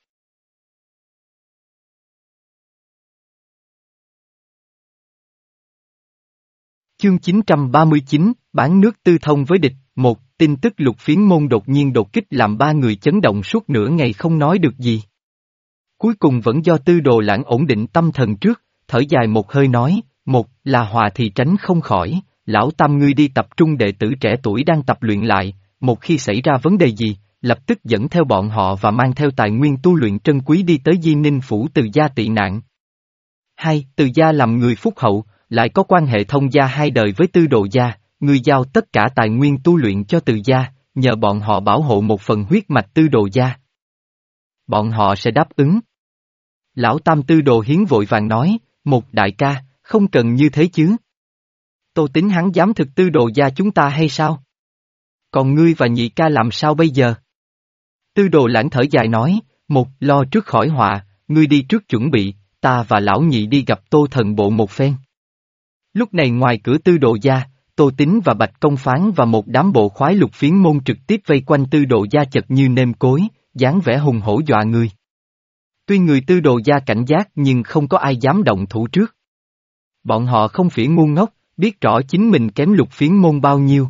Speaker 1: Chương chín trăm ba mươi chín, bán nước tư thông với địch, một, tin tức Lục Phiến Môn đột nhiên đột kích làm ba người chấn động suốt nửa ngày không nói được gì. Cuối cùng vẫn do Tư Đồ Lãng ổn định tâm thần trước, thở dài một hơi nói, một, là hòa thì tránh không khỏi, Lão Tam ngươi đi tập trung đệ tử trẻ tuổi đang tập luyện lại, một khi xảy ra vấn đề gì, lập tức dẫn theo bọn họ và mang theo tài nguyên tu luyện trân quý đi tới Di Ninh Phủ Từ Gia tị nạn. Hai, Từ Gia làm người phúc hậu, lại có quan hệ thông gia hai đời với Tư Đồ Gia, ngươi giao tất cả tài nguyên tu luyện cho Từ Gia, nhờ bọn họ bảo hộ một phần huyết mạch Tư Đồ Gia. Bọn họ sẽ đáp ứng. Lão Tam Tư Đồ Hiến vội vàng nói, một đại ca, không cần như thế chứ. Tô Tín hắn dám thực Tư Đồ Gia chúng ta hay sao? Còn ngươi và nhị ca làm sao bây giờ? Tư Đồ Lãng thở dài nói, một, lo trước khỏi họa, ngươi đi trước chuẩn bị, ta và lão nhị đi gặp Tô Thần Bộ một phen. Lúc này ngoài cửa Tư Đồ Gia, Tô Tín và Bạch Công Phán và một đám bộ khoái Lục Phiến Môn trực tiếp vây quanh Tư Đồ Gia chật như nêm cối, dáng vẻ hùng hổ dọa người. Tuy người Tư Đồ Gia cảnh giác nhưng không có ai dám động thủ trước. Bọn họ không phỉ ngu ngốc, biết rõ chính mình kém Lục Phiến môn bao nhiêu.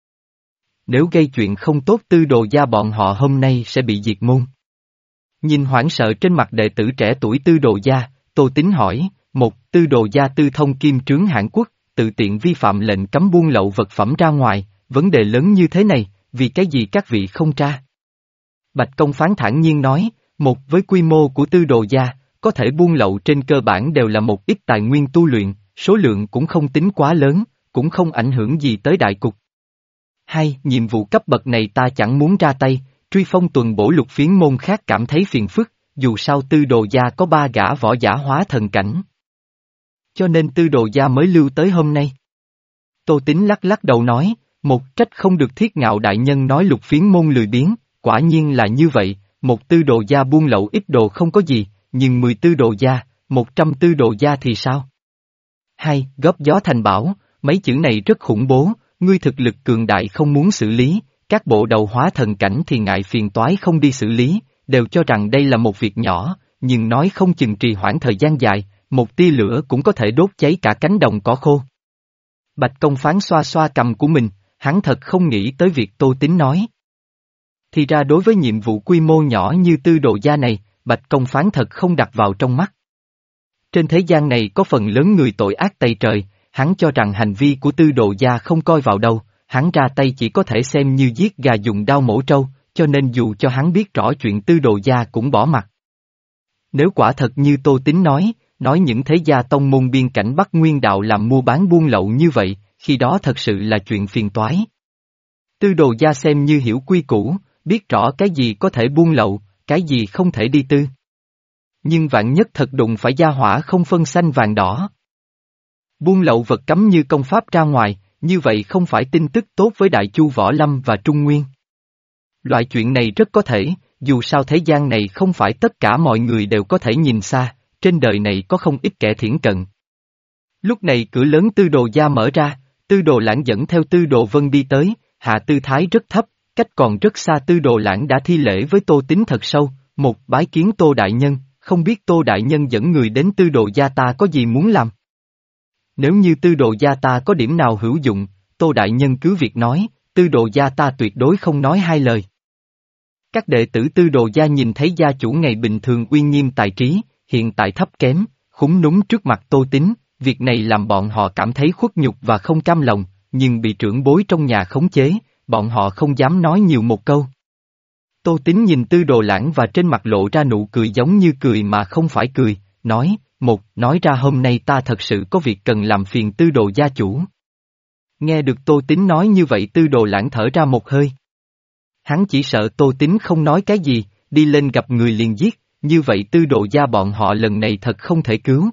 Speaker 1: Nếu gây chuyện không tốt Tư Đồ gia bọn họ hôm nay sẽ bị diệt môn. Nhìn hoảng sợ trên mặt đệ tử trẻ tuổi Tư Đồ gia, Tô Tín hỏi, một, Tư Đồ gia tư thông kim trướng Hãn Quốc, tự tiện vi phạm lệnh cấm buôn lậu vật phẩm ra ngoài, vấn đề lớn như thế này, vì cái gì các vị không tra? Bạch Công Phán thản nhiên nói, một, với quy mô của Tư Đồ gia, có thể buôn lậu trên cơ bản đều là một ít tài nguyên tu luyện, số lượng cũng không tính quá lớn, cũng không ảnh hưởng gì tới đại cục. Hai, nhiệm vụ cấp bậc này ta chẳng muốn ra tay, truy phong tuần bổ Lục Phiến môn khác cảm thấy phiền phức, dù sao Tư Đồ gia có ba gã võ giả hóa thần cảnh. Cho nên Tư Đồ gia mới lưu tới hôm nay. Tô Tín lắc lắc đầu nói, một trách không được Thiết Ngạo đại nhân nói Lục Phiến môn lười biếng, quả nhiên là như vậy, một Tư Đồ gia buôn lậu ít đồ không có gì, nhưng mười Tư Đồ gia, một trăm Tư Đồ gia thì sao? Hai, góp gió thành bão, mấy chữ này rất khủng bố, ngươi thực lực cường đại không muốn xử lý, các bộ đầu hóa thần cảnh thì ngại phiền toái không đi xử lý, đều cho rằng đây là một việc nhỏ, nhưng nói không chừng trì hoãn thời gian dài, một tia lửa cũng có thể đốt cháy cả cánh đồng cỏ khô. Bạch Công Phán xoa xoa cầm của mình, hắn thật không nghĩ tới việc Tô Tín nói. Thì ra đối với nhiệm vụ quy mô nhỏ như Tư Đồ gia này, Bạch Công Phán thật không đặt vào trong mắt. Trên thế gian này có phần lớn người tội ác tày trời, hắn cho rằng hành vi của Tư Đồ gia không coi vào đâu, hắn ra tay chỉ có thể xem như giết gà dùng đao mổ trâu, cho nên dù cho hắn biết rõ chuyện Tư Đồ gia cũng bỏ mặt. Nếu quả thật như Tô Tín nói, nói những thế gia tông môn biên cảnh Bắc Nguyên đạo làm mua bán buôn lậu như vậy, khi đó thật sự là chuyện phiền toái. Tư Đồ gia xem như hiểu quy củ, biết rõ cái gì có thể buôn lậu, cái gì không thể đi tư. Nhưng vạn nhất thật đụng phải gia hỏa không phân xanh vàng đỏ. Buôn lậu vật cấm như công pháp ra ngoài, như vậy không phải tin tức tốt với Đại Chu Võ Lâm và Trung Nguyên. Loại chuyện này rất có thể, dù sao thế gian này không phải tất cả mọi người đều có thể nhìn xa, trên đời này có không ít kẻ thiển cận. Lúc này cửa lớn Tư Đồ gia mở ra, Tư Đồ Lãng dẫn theo Tư Đồ Vân đi tới, hạ tư thái rất thấp, cách còn rất xa. Tư Đồ Lãng đã thi lễ với Tô Tín thật sâu, một bái kiến Tô đại nhân, không biết Tô đại nhân dẫn người đến Tư Đồ gia ta có gì muốn làm. Nếu như Tư Đồ gia ta có điểm nào hữu dụng, Tô đại nhân cứ việc nói, Tư Đồ gia ta tuyệt đối không nói hai lời. Các đệ tử Tư Đồ gia nhìn thấy gia chủ ngày bình thường uy nghiêm tài trí, hiện tại thấp kém, khúm núm trước mặt Tô Tín, việc này làm bọn họ cảm thấy khuất nhục và không cam lòng, nhưng bị trưởng bối trong nhà khống chế, bọn họ không dám nói nhiều một câu. Tô Tín nhìn Tư Đồ Lãng và trên mặt lộ ra nụ cười giống như cười mà không phải cười, nói, một, nói ra hôm nay ta thật sự có việc cần làm phiền Tư Đồ gia chủ. Nghe được Tô Tín nói như vậy Tư Đồ Lãng thở ra một hơi. Hắn chỉ sợ Tô Tín không nói cái gì, đi lên gặp người liền giết, như vậy Tư Đồ gia bọn họ lần này thật không thể cứu.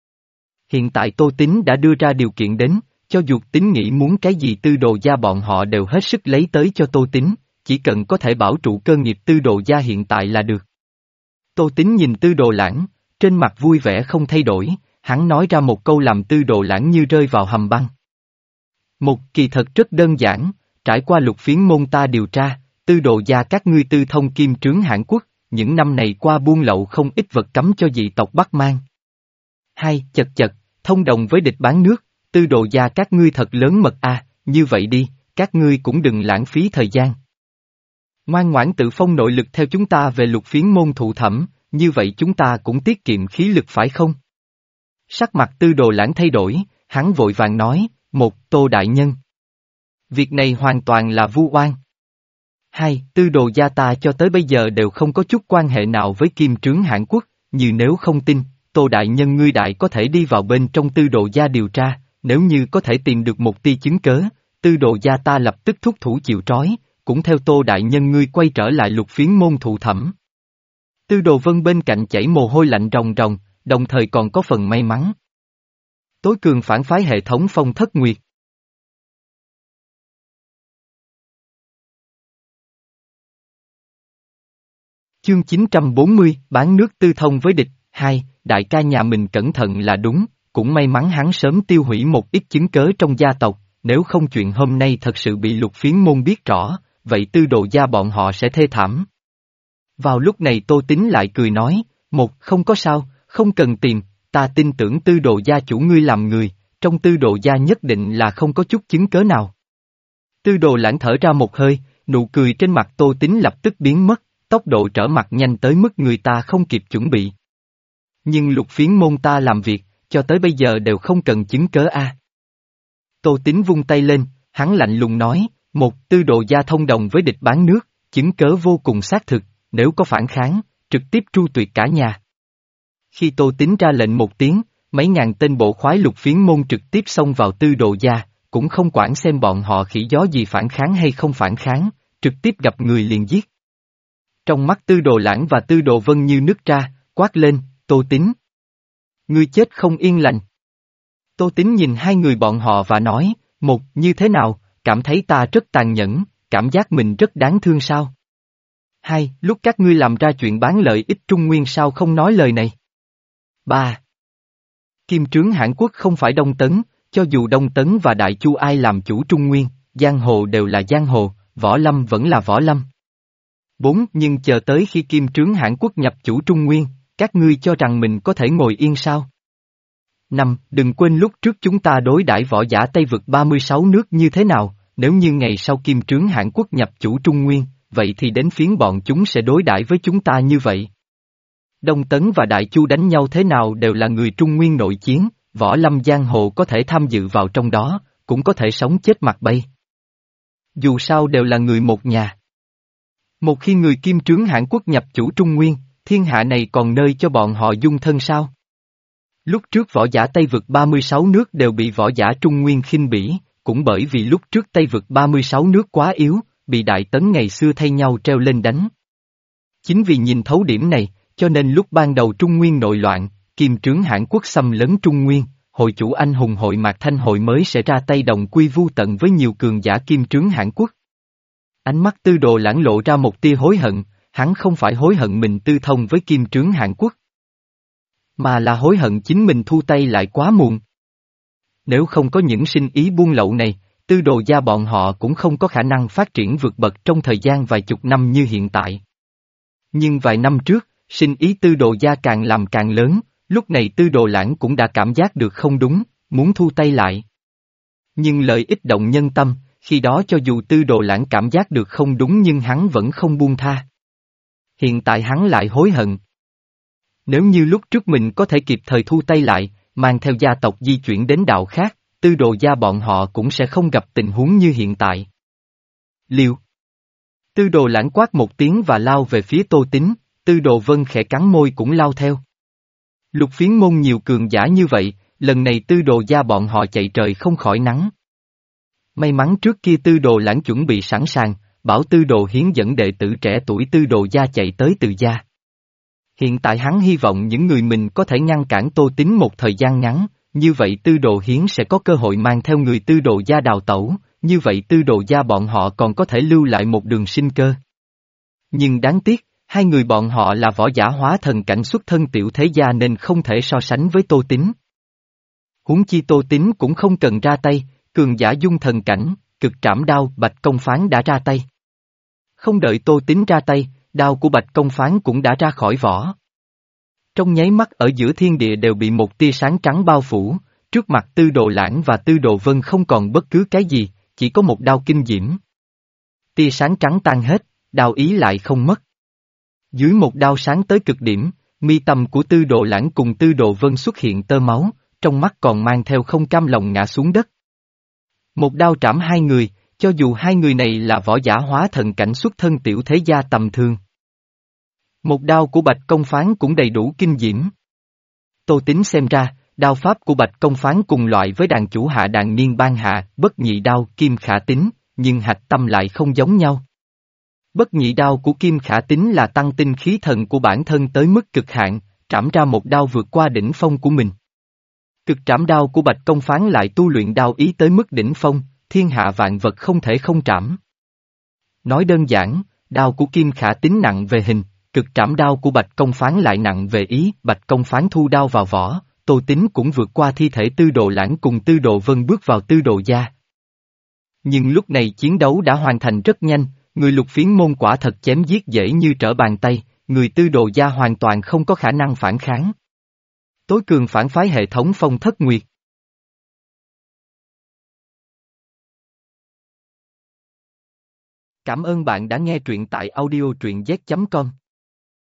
Speaker 1: Hiện tại Tô Tín đã đưa ra điều kiện đến, cho dù Tín nghĩ muốn cái gì Tư Đồ gia bọn họ đều hết sức lấy tới cho Tô Tín, chỉ cần có thể bảo trụ cơ nghiệp Tư Đồ gia hiện tại là được. Tô Tín nhìn Tư Đồ Lãng, trên mặt vui vẻ không thay đổi, hắn nói ra một câu làm Tư Đồ Lãng như rơi vào hầm băng. Một kỳ thật rất đơn giản, trải qua Lục Phiến môn ta điều tra, Tư Đồ gia các ngươi tư thông kim trướng Hãn Quốc, những năm này qua buôn lậu không ít vật cấm cho dị tộc Bắc Mang. Hai, chật chật, thông đồng với địch bán nước, Tư Đồ gia các ngươi thật lớn mật a, như vậy đi, các ngươi cũng đừng lãng phí thời gian. Ngoan ngoãn tự phong nội lực theo chúng ta về Lục Phiến môn thụ thẩm, như vậy chúng ta cũng tiết kiệm khí lực phải không? Sắc mặt Tư Đồ Lãng thay đổi, hắn vội vàng nói, một, Tô đại nhân. Việc này hoàn toàn là vu oan. Hai, Tư Đồ gia ta cho tới bây giờ đều không có chút quan hệ nào với kim trướng Hãn Quốc, như nếu không tin, Tô đại nhân ngươi đại có thể đi vào bên trong Tư Đồ gia điều tra, nếu như có thể tìm được một tia chứng cớ, Tư Đồ gia ta lập tức thúc thủ chịu trói, cũng theo Tô đại nhân ngươi quay trở lại Lục Phiến môn thụ thẩm. Tư Đồ Vân bên cạnh chảy mồ hôi lạnh ròng ròng, đồng thời còn có phần may mắn. Tối cường phản phái hệ thống Phong Thất Nguyệt. Chương chín trăm bốn mươi, bán nước tư thông với địch, hai, đại ca nhà mình cẩn thận là đúng, cũng may mắn hắn sớm tiêu hủy một ít chứng cớ trong gia tộc, nếu không chuyện hôm nay thật sự bị Lục Phiến môn biết rõ, vậy Tư Đồ gia bọn họ sẽ thê thảm. Vào lúc này Tô Tín lại cười nói, một, không có sao, không cần tìm, ta tin tưởng Tư Đồ gia chủ ngươi làm người, trong tư đồ gia nhất định là không có chút chứng cớ nào. Tư đồ lãng thở ra một hơi, nụ cười trên mặt Tô Tín lập tức biến mất, tốc độ trở mặt nhanh tới mức người ta không kịp chuẩn bị. Nhưng Lục Phiến môn ta làm việc, cho tới bây giờ đều không cần chứng cớ a. Tô Tín vung tay lên, hắn lạnh lùng nói, một, tư đồ gia thông đồng với địch bán nước, chứng cớ vô cùng xác thực, nếu có phản kháng, trực tiếp tru tuyệt cả nhà. Khi Tô Tín ra lệnh một tiếng, mấy ngàn tên bộ khoái Lục Phiến môn trực tiếp xông vào tư đồ gia, cũng không quản xem bọn họ khỉ gió gì phản kháng hay không phản kháng, trực tiếp gặp người liền giết. Trong mắt tư đồ lãng và tư đồ vân như nứt ra, quát lên, Tô Tín. Ngươi chết không yên lành. Tô Tín nhìn hai người bọn họ và nói, một, như thế nào, cảm thấy ta rất tàn nhẫn, cảm giác mình rất đáng thương sao? Hai, lúc các ngươi làm ra chuyện bán lợi ích Trung Nguyên sao không nói lời này? Ba. Kim trướng Hãn Quốc không phải Đông Tấn, cho dù Đông Tấn và Đại Chu ai làm chủ Trung Nguyên, giang hồ đều là giang hồ, võ lâm vẫn là võ lâm. Bốn, nhưng chờ tới khi Kim trướng Hãn Quốc nhập chủ Trung Nguyên, các ngươi cho rằng mình có thể ngồi yên sao? Năm, đừng quên lúc trước chúng ta đối đãi võ giả Tây vực ba mươi sáu nước như thế nào, nếu như ngày sau Kim trướng Hãn Quốc nhập chủ Trung Nguyên, vậy thì đến phiến bọn chúng sẽ đối đãi với chúng ta như vậy. Đông Tấn và Đại Chu đánh nhau thế nào đều là người Trung Nguyên nội chiến, võ lâm giang hồ có thể tham dự vào trong đó, cũng có thể sống chết mặt bay. Dù sao đều là người một nhà. Một khi người Kim trướng Hãn Quốc nhập chủ Trung Nguyên, thiên hạ này còn nơi cho bọn họ dung thân sao? Lúc trước võ giả Tây vực ba mươi sáu nước đều bị võ giả Trung Nguyên khinh bỉ, cũng bởi vì lúc trước Tây vực ba mươi sáu nước quá yếu, bị Đại Tấn ngày xưa thay nhau treo lên đánh. Chính vì nhìn thấu điểm này, cho nên lúc ban đầu Trung Nguyên nội loạn, Kim trướng Hãn Quốc xâm lấn Trung Nguyên, hội chủ anh hùng hội Mạc Thanh hội mới sẽ ra tay đồng quy vu tận với nhiều cường giả Kim trướng Hãn Quốc. Ánh mắt tư đồ lãng lộ ra một tia hối hận, hắn không phải hối hận mình tư thông với Kim trướng Hãn Quốc, mà là hối hận chính mình thu tay lại quá muộn. Nếu không có những sinh ý buôn lậu này, tư đồ gia bọn họ cũng không có khả năng phát triển vượt bậc trong thời gian vài chục năm như hiện tại. Nhưng vài năm trước, sinh ý tư đồ gia càng làm càng lớn, lúc này tư đồ lãng cũng đã cảm giác được không đúng, muốn thu tay lại. Nhưng lợi ích động nhân tâm, khi đó cho dù tư đồ lãng cảm giác được không đúng nhưng hắn vẫn không buông tha. Hiện tại hắn lại hối hận. Nếu như lúc trước mình có thể kịp thời thu tay lại, mang theo gia tộc di chuyển đến đạo khác, tư đồ gia bọn họ cũng sẽ không gặp tình huống như hiện tại. Liêu. Tư đồ lãng quát một tiếng và lao về phía Tô Tín, tư đồ vân khẽ cắn môi cũng lao theo. Lục Phiến môn nhiều cường giả như vậy, lần này tư đồ gia bọn họ chạy trời không khỏi nắng. May mắn trước kia tư đồ lãng chuẩn bị sẵn sàng, bảo tư đồ hiến dẫn đệ tử trẻ tuổi tư đồ gia chạy tới từ gia. Hiện tại hắn hy vọng những người mình có thể ngăn cản Tô Tín một thời gian ngắn, như vậy tư đồ hiến sẽ có cơ hội mang theo người tư đồ gia đào tẩu, như vậy tư đồ gia bọn họ còn có thể lưu lại một đường sinh cơ. Nhưng đáng tiếc, hai người bọn họ là võ giả hóa thần cảnh xuất thân tiểu thế gia nên không thể so sánh với Tô Tín. Huống chi Tô Tín cũng không cần ra tay, cường giả dung thần cảnh, cực trảm đao Bạch Công Phán đã ra tay. Không đợi Tô Tín ra tay, đao của Bạch Công Phán cũng đã ra khỏi vỏ. Trong nháy mắt ở giữa thiên địa đều bị một tia sáng trắng bao phủ, trước mặt tư đồ lãng và tư đồ vân không còn bất cứ cái gì, chỉ có một đao kinh diễm. Tia sáng trắng tan hết, đao ý lại không mất. Dưới một đao sáng tới cực điểm, mi tâm của tư đồ lãng cùng tư đồ vân xuất hiện tơ máu, trong mắt còn mang theo không cam lòng ngã xuống đất. Một đao trảm hai người, cho dù hai người này là võ giả hóa thần cảnh xuất thân tiểu thế gia tầm thường. Một đao của Bạch Công Phán cũng đầy đủ kinh diễm. Tô Tín xem ra, đao pháp của Bạch Công Phán cùng loại với đàn chủ hạ đàn niên ban hạ, bất nhị đao Kim Khả Tín, nhưng hạch tâm lại không giống nhau. Bất nhị đao của Kim Khả Tín là tăng tinh khí thần của bản thân tới mức cực hạn, trảm ra một đao vượt qua đỉnh phong của mình. Cực trảm đao của Bạch Công Phán lại tu luyện đao ý tới mức đỉnh phong, thiên hạ vạn vật không thể không trảm. Nói đơn giản, đao của Kim Khả Tín nặng về hình, cực trảm đao của Bạch Công Phán lại nặng về ý, Bạch Công Phán thu đao vào vỏ, Tô Tín cũng vượt qua thi thể tư đồ lãng cùng tư đồ vân bước vào tư đồ gia. Nhưng lúc này chiến đấu đã hoàn thành rất nhanh, người Lục Phiến môn quả thật chém giết dễ như trở bàn tay, người tư đồ gia hoàn toàn không có khả năng phản kháng. Tối cường phản phái hệ thống Phong Thất Nguyệt. Cảm ơn bạn đã nghe truyện tại audio truyện z chấm com.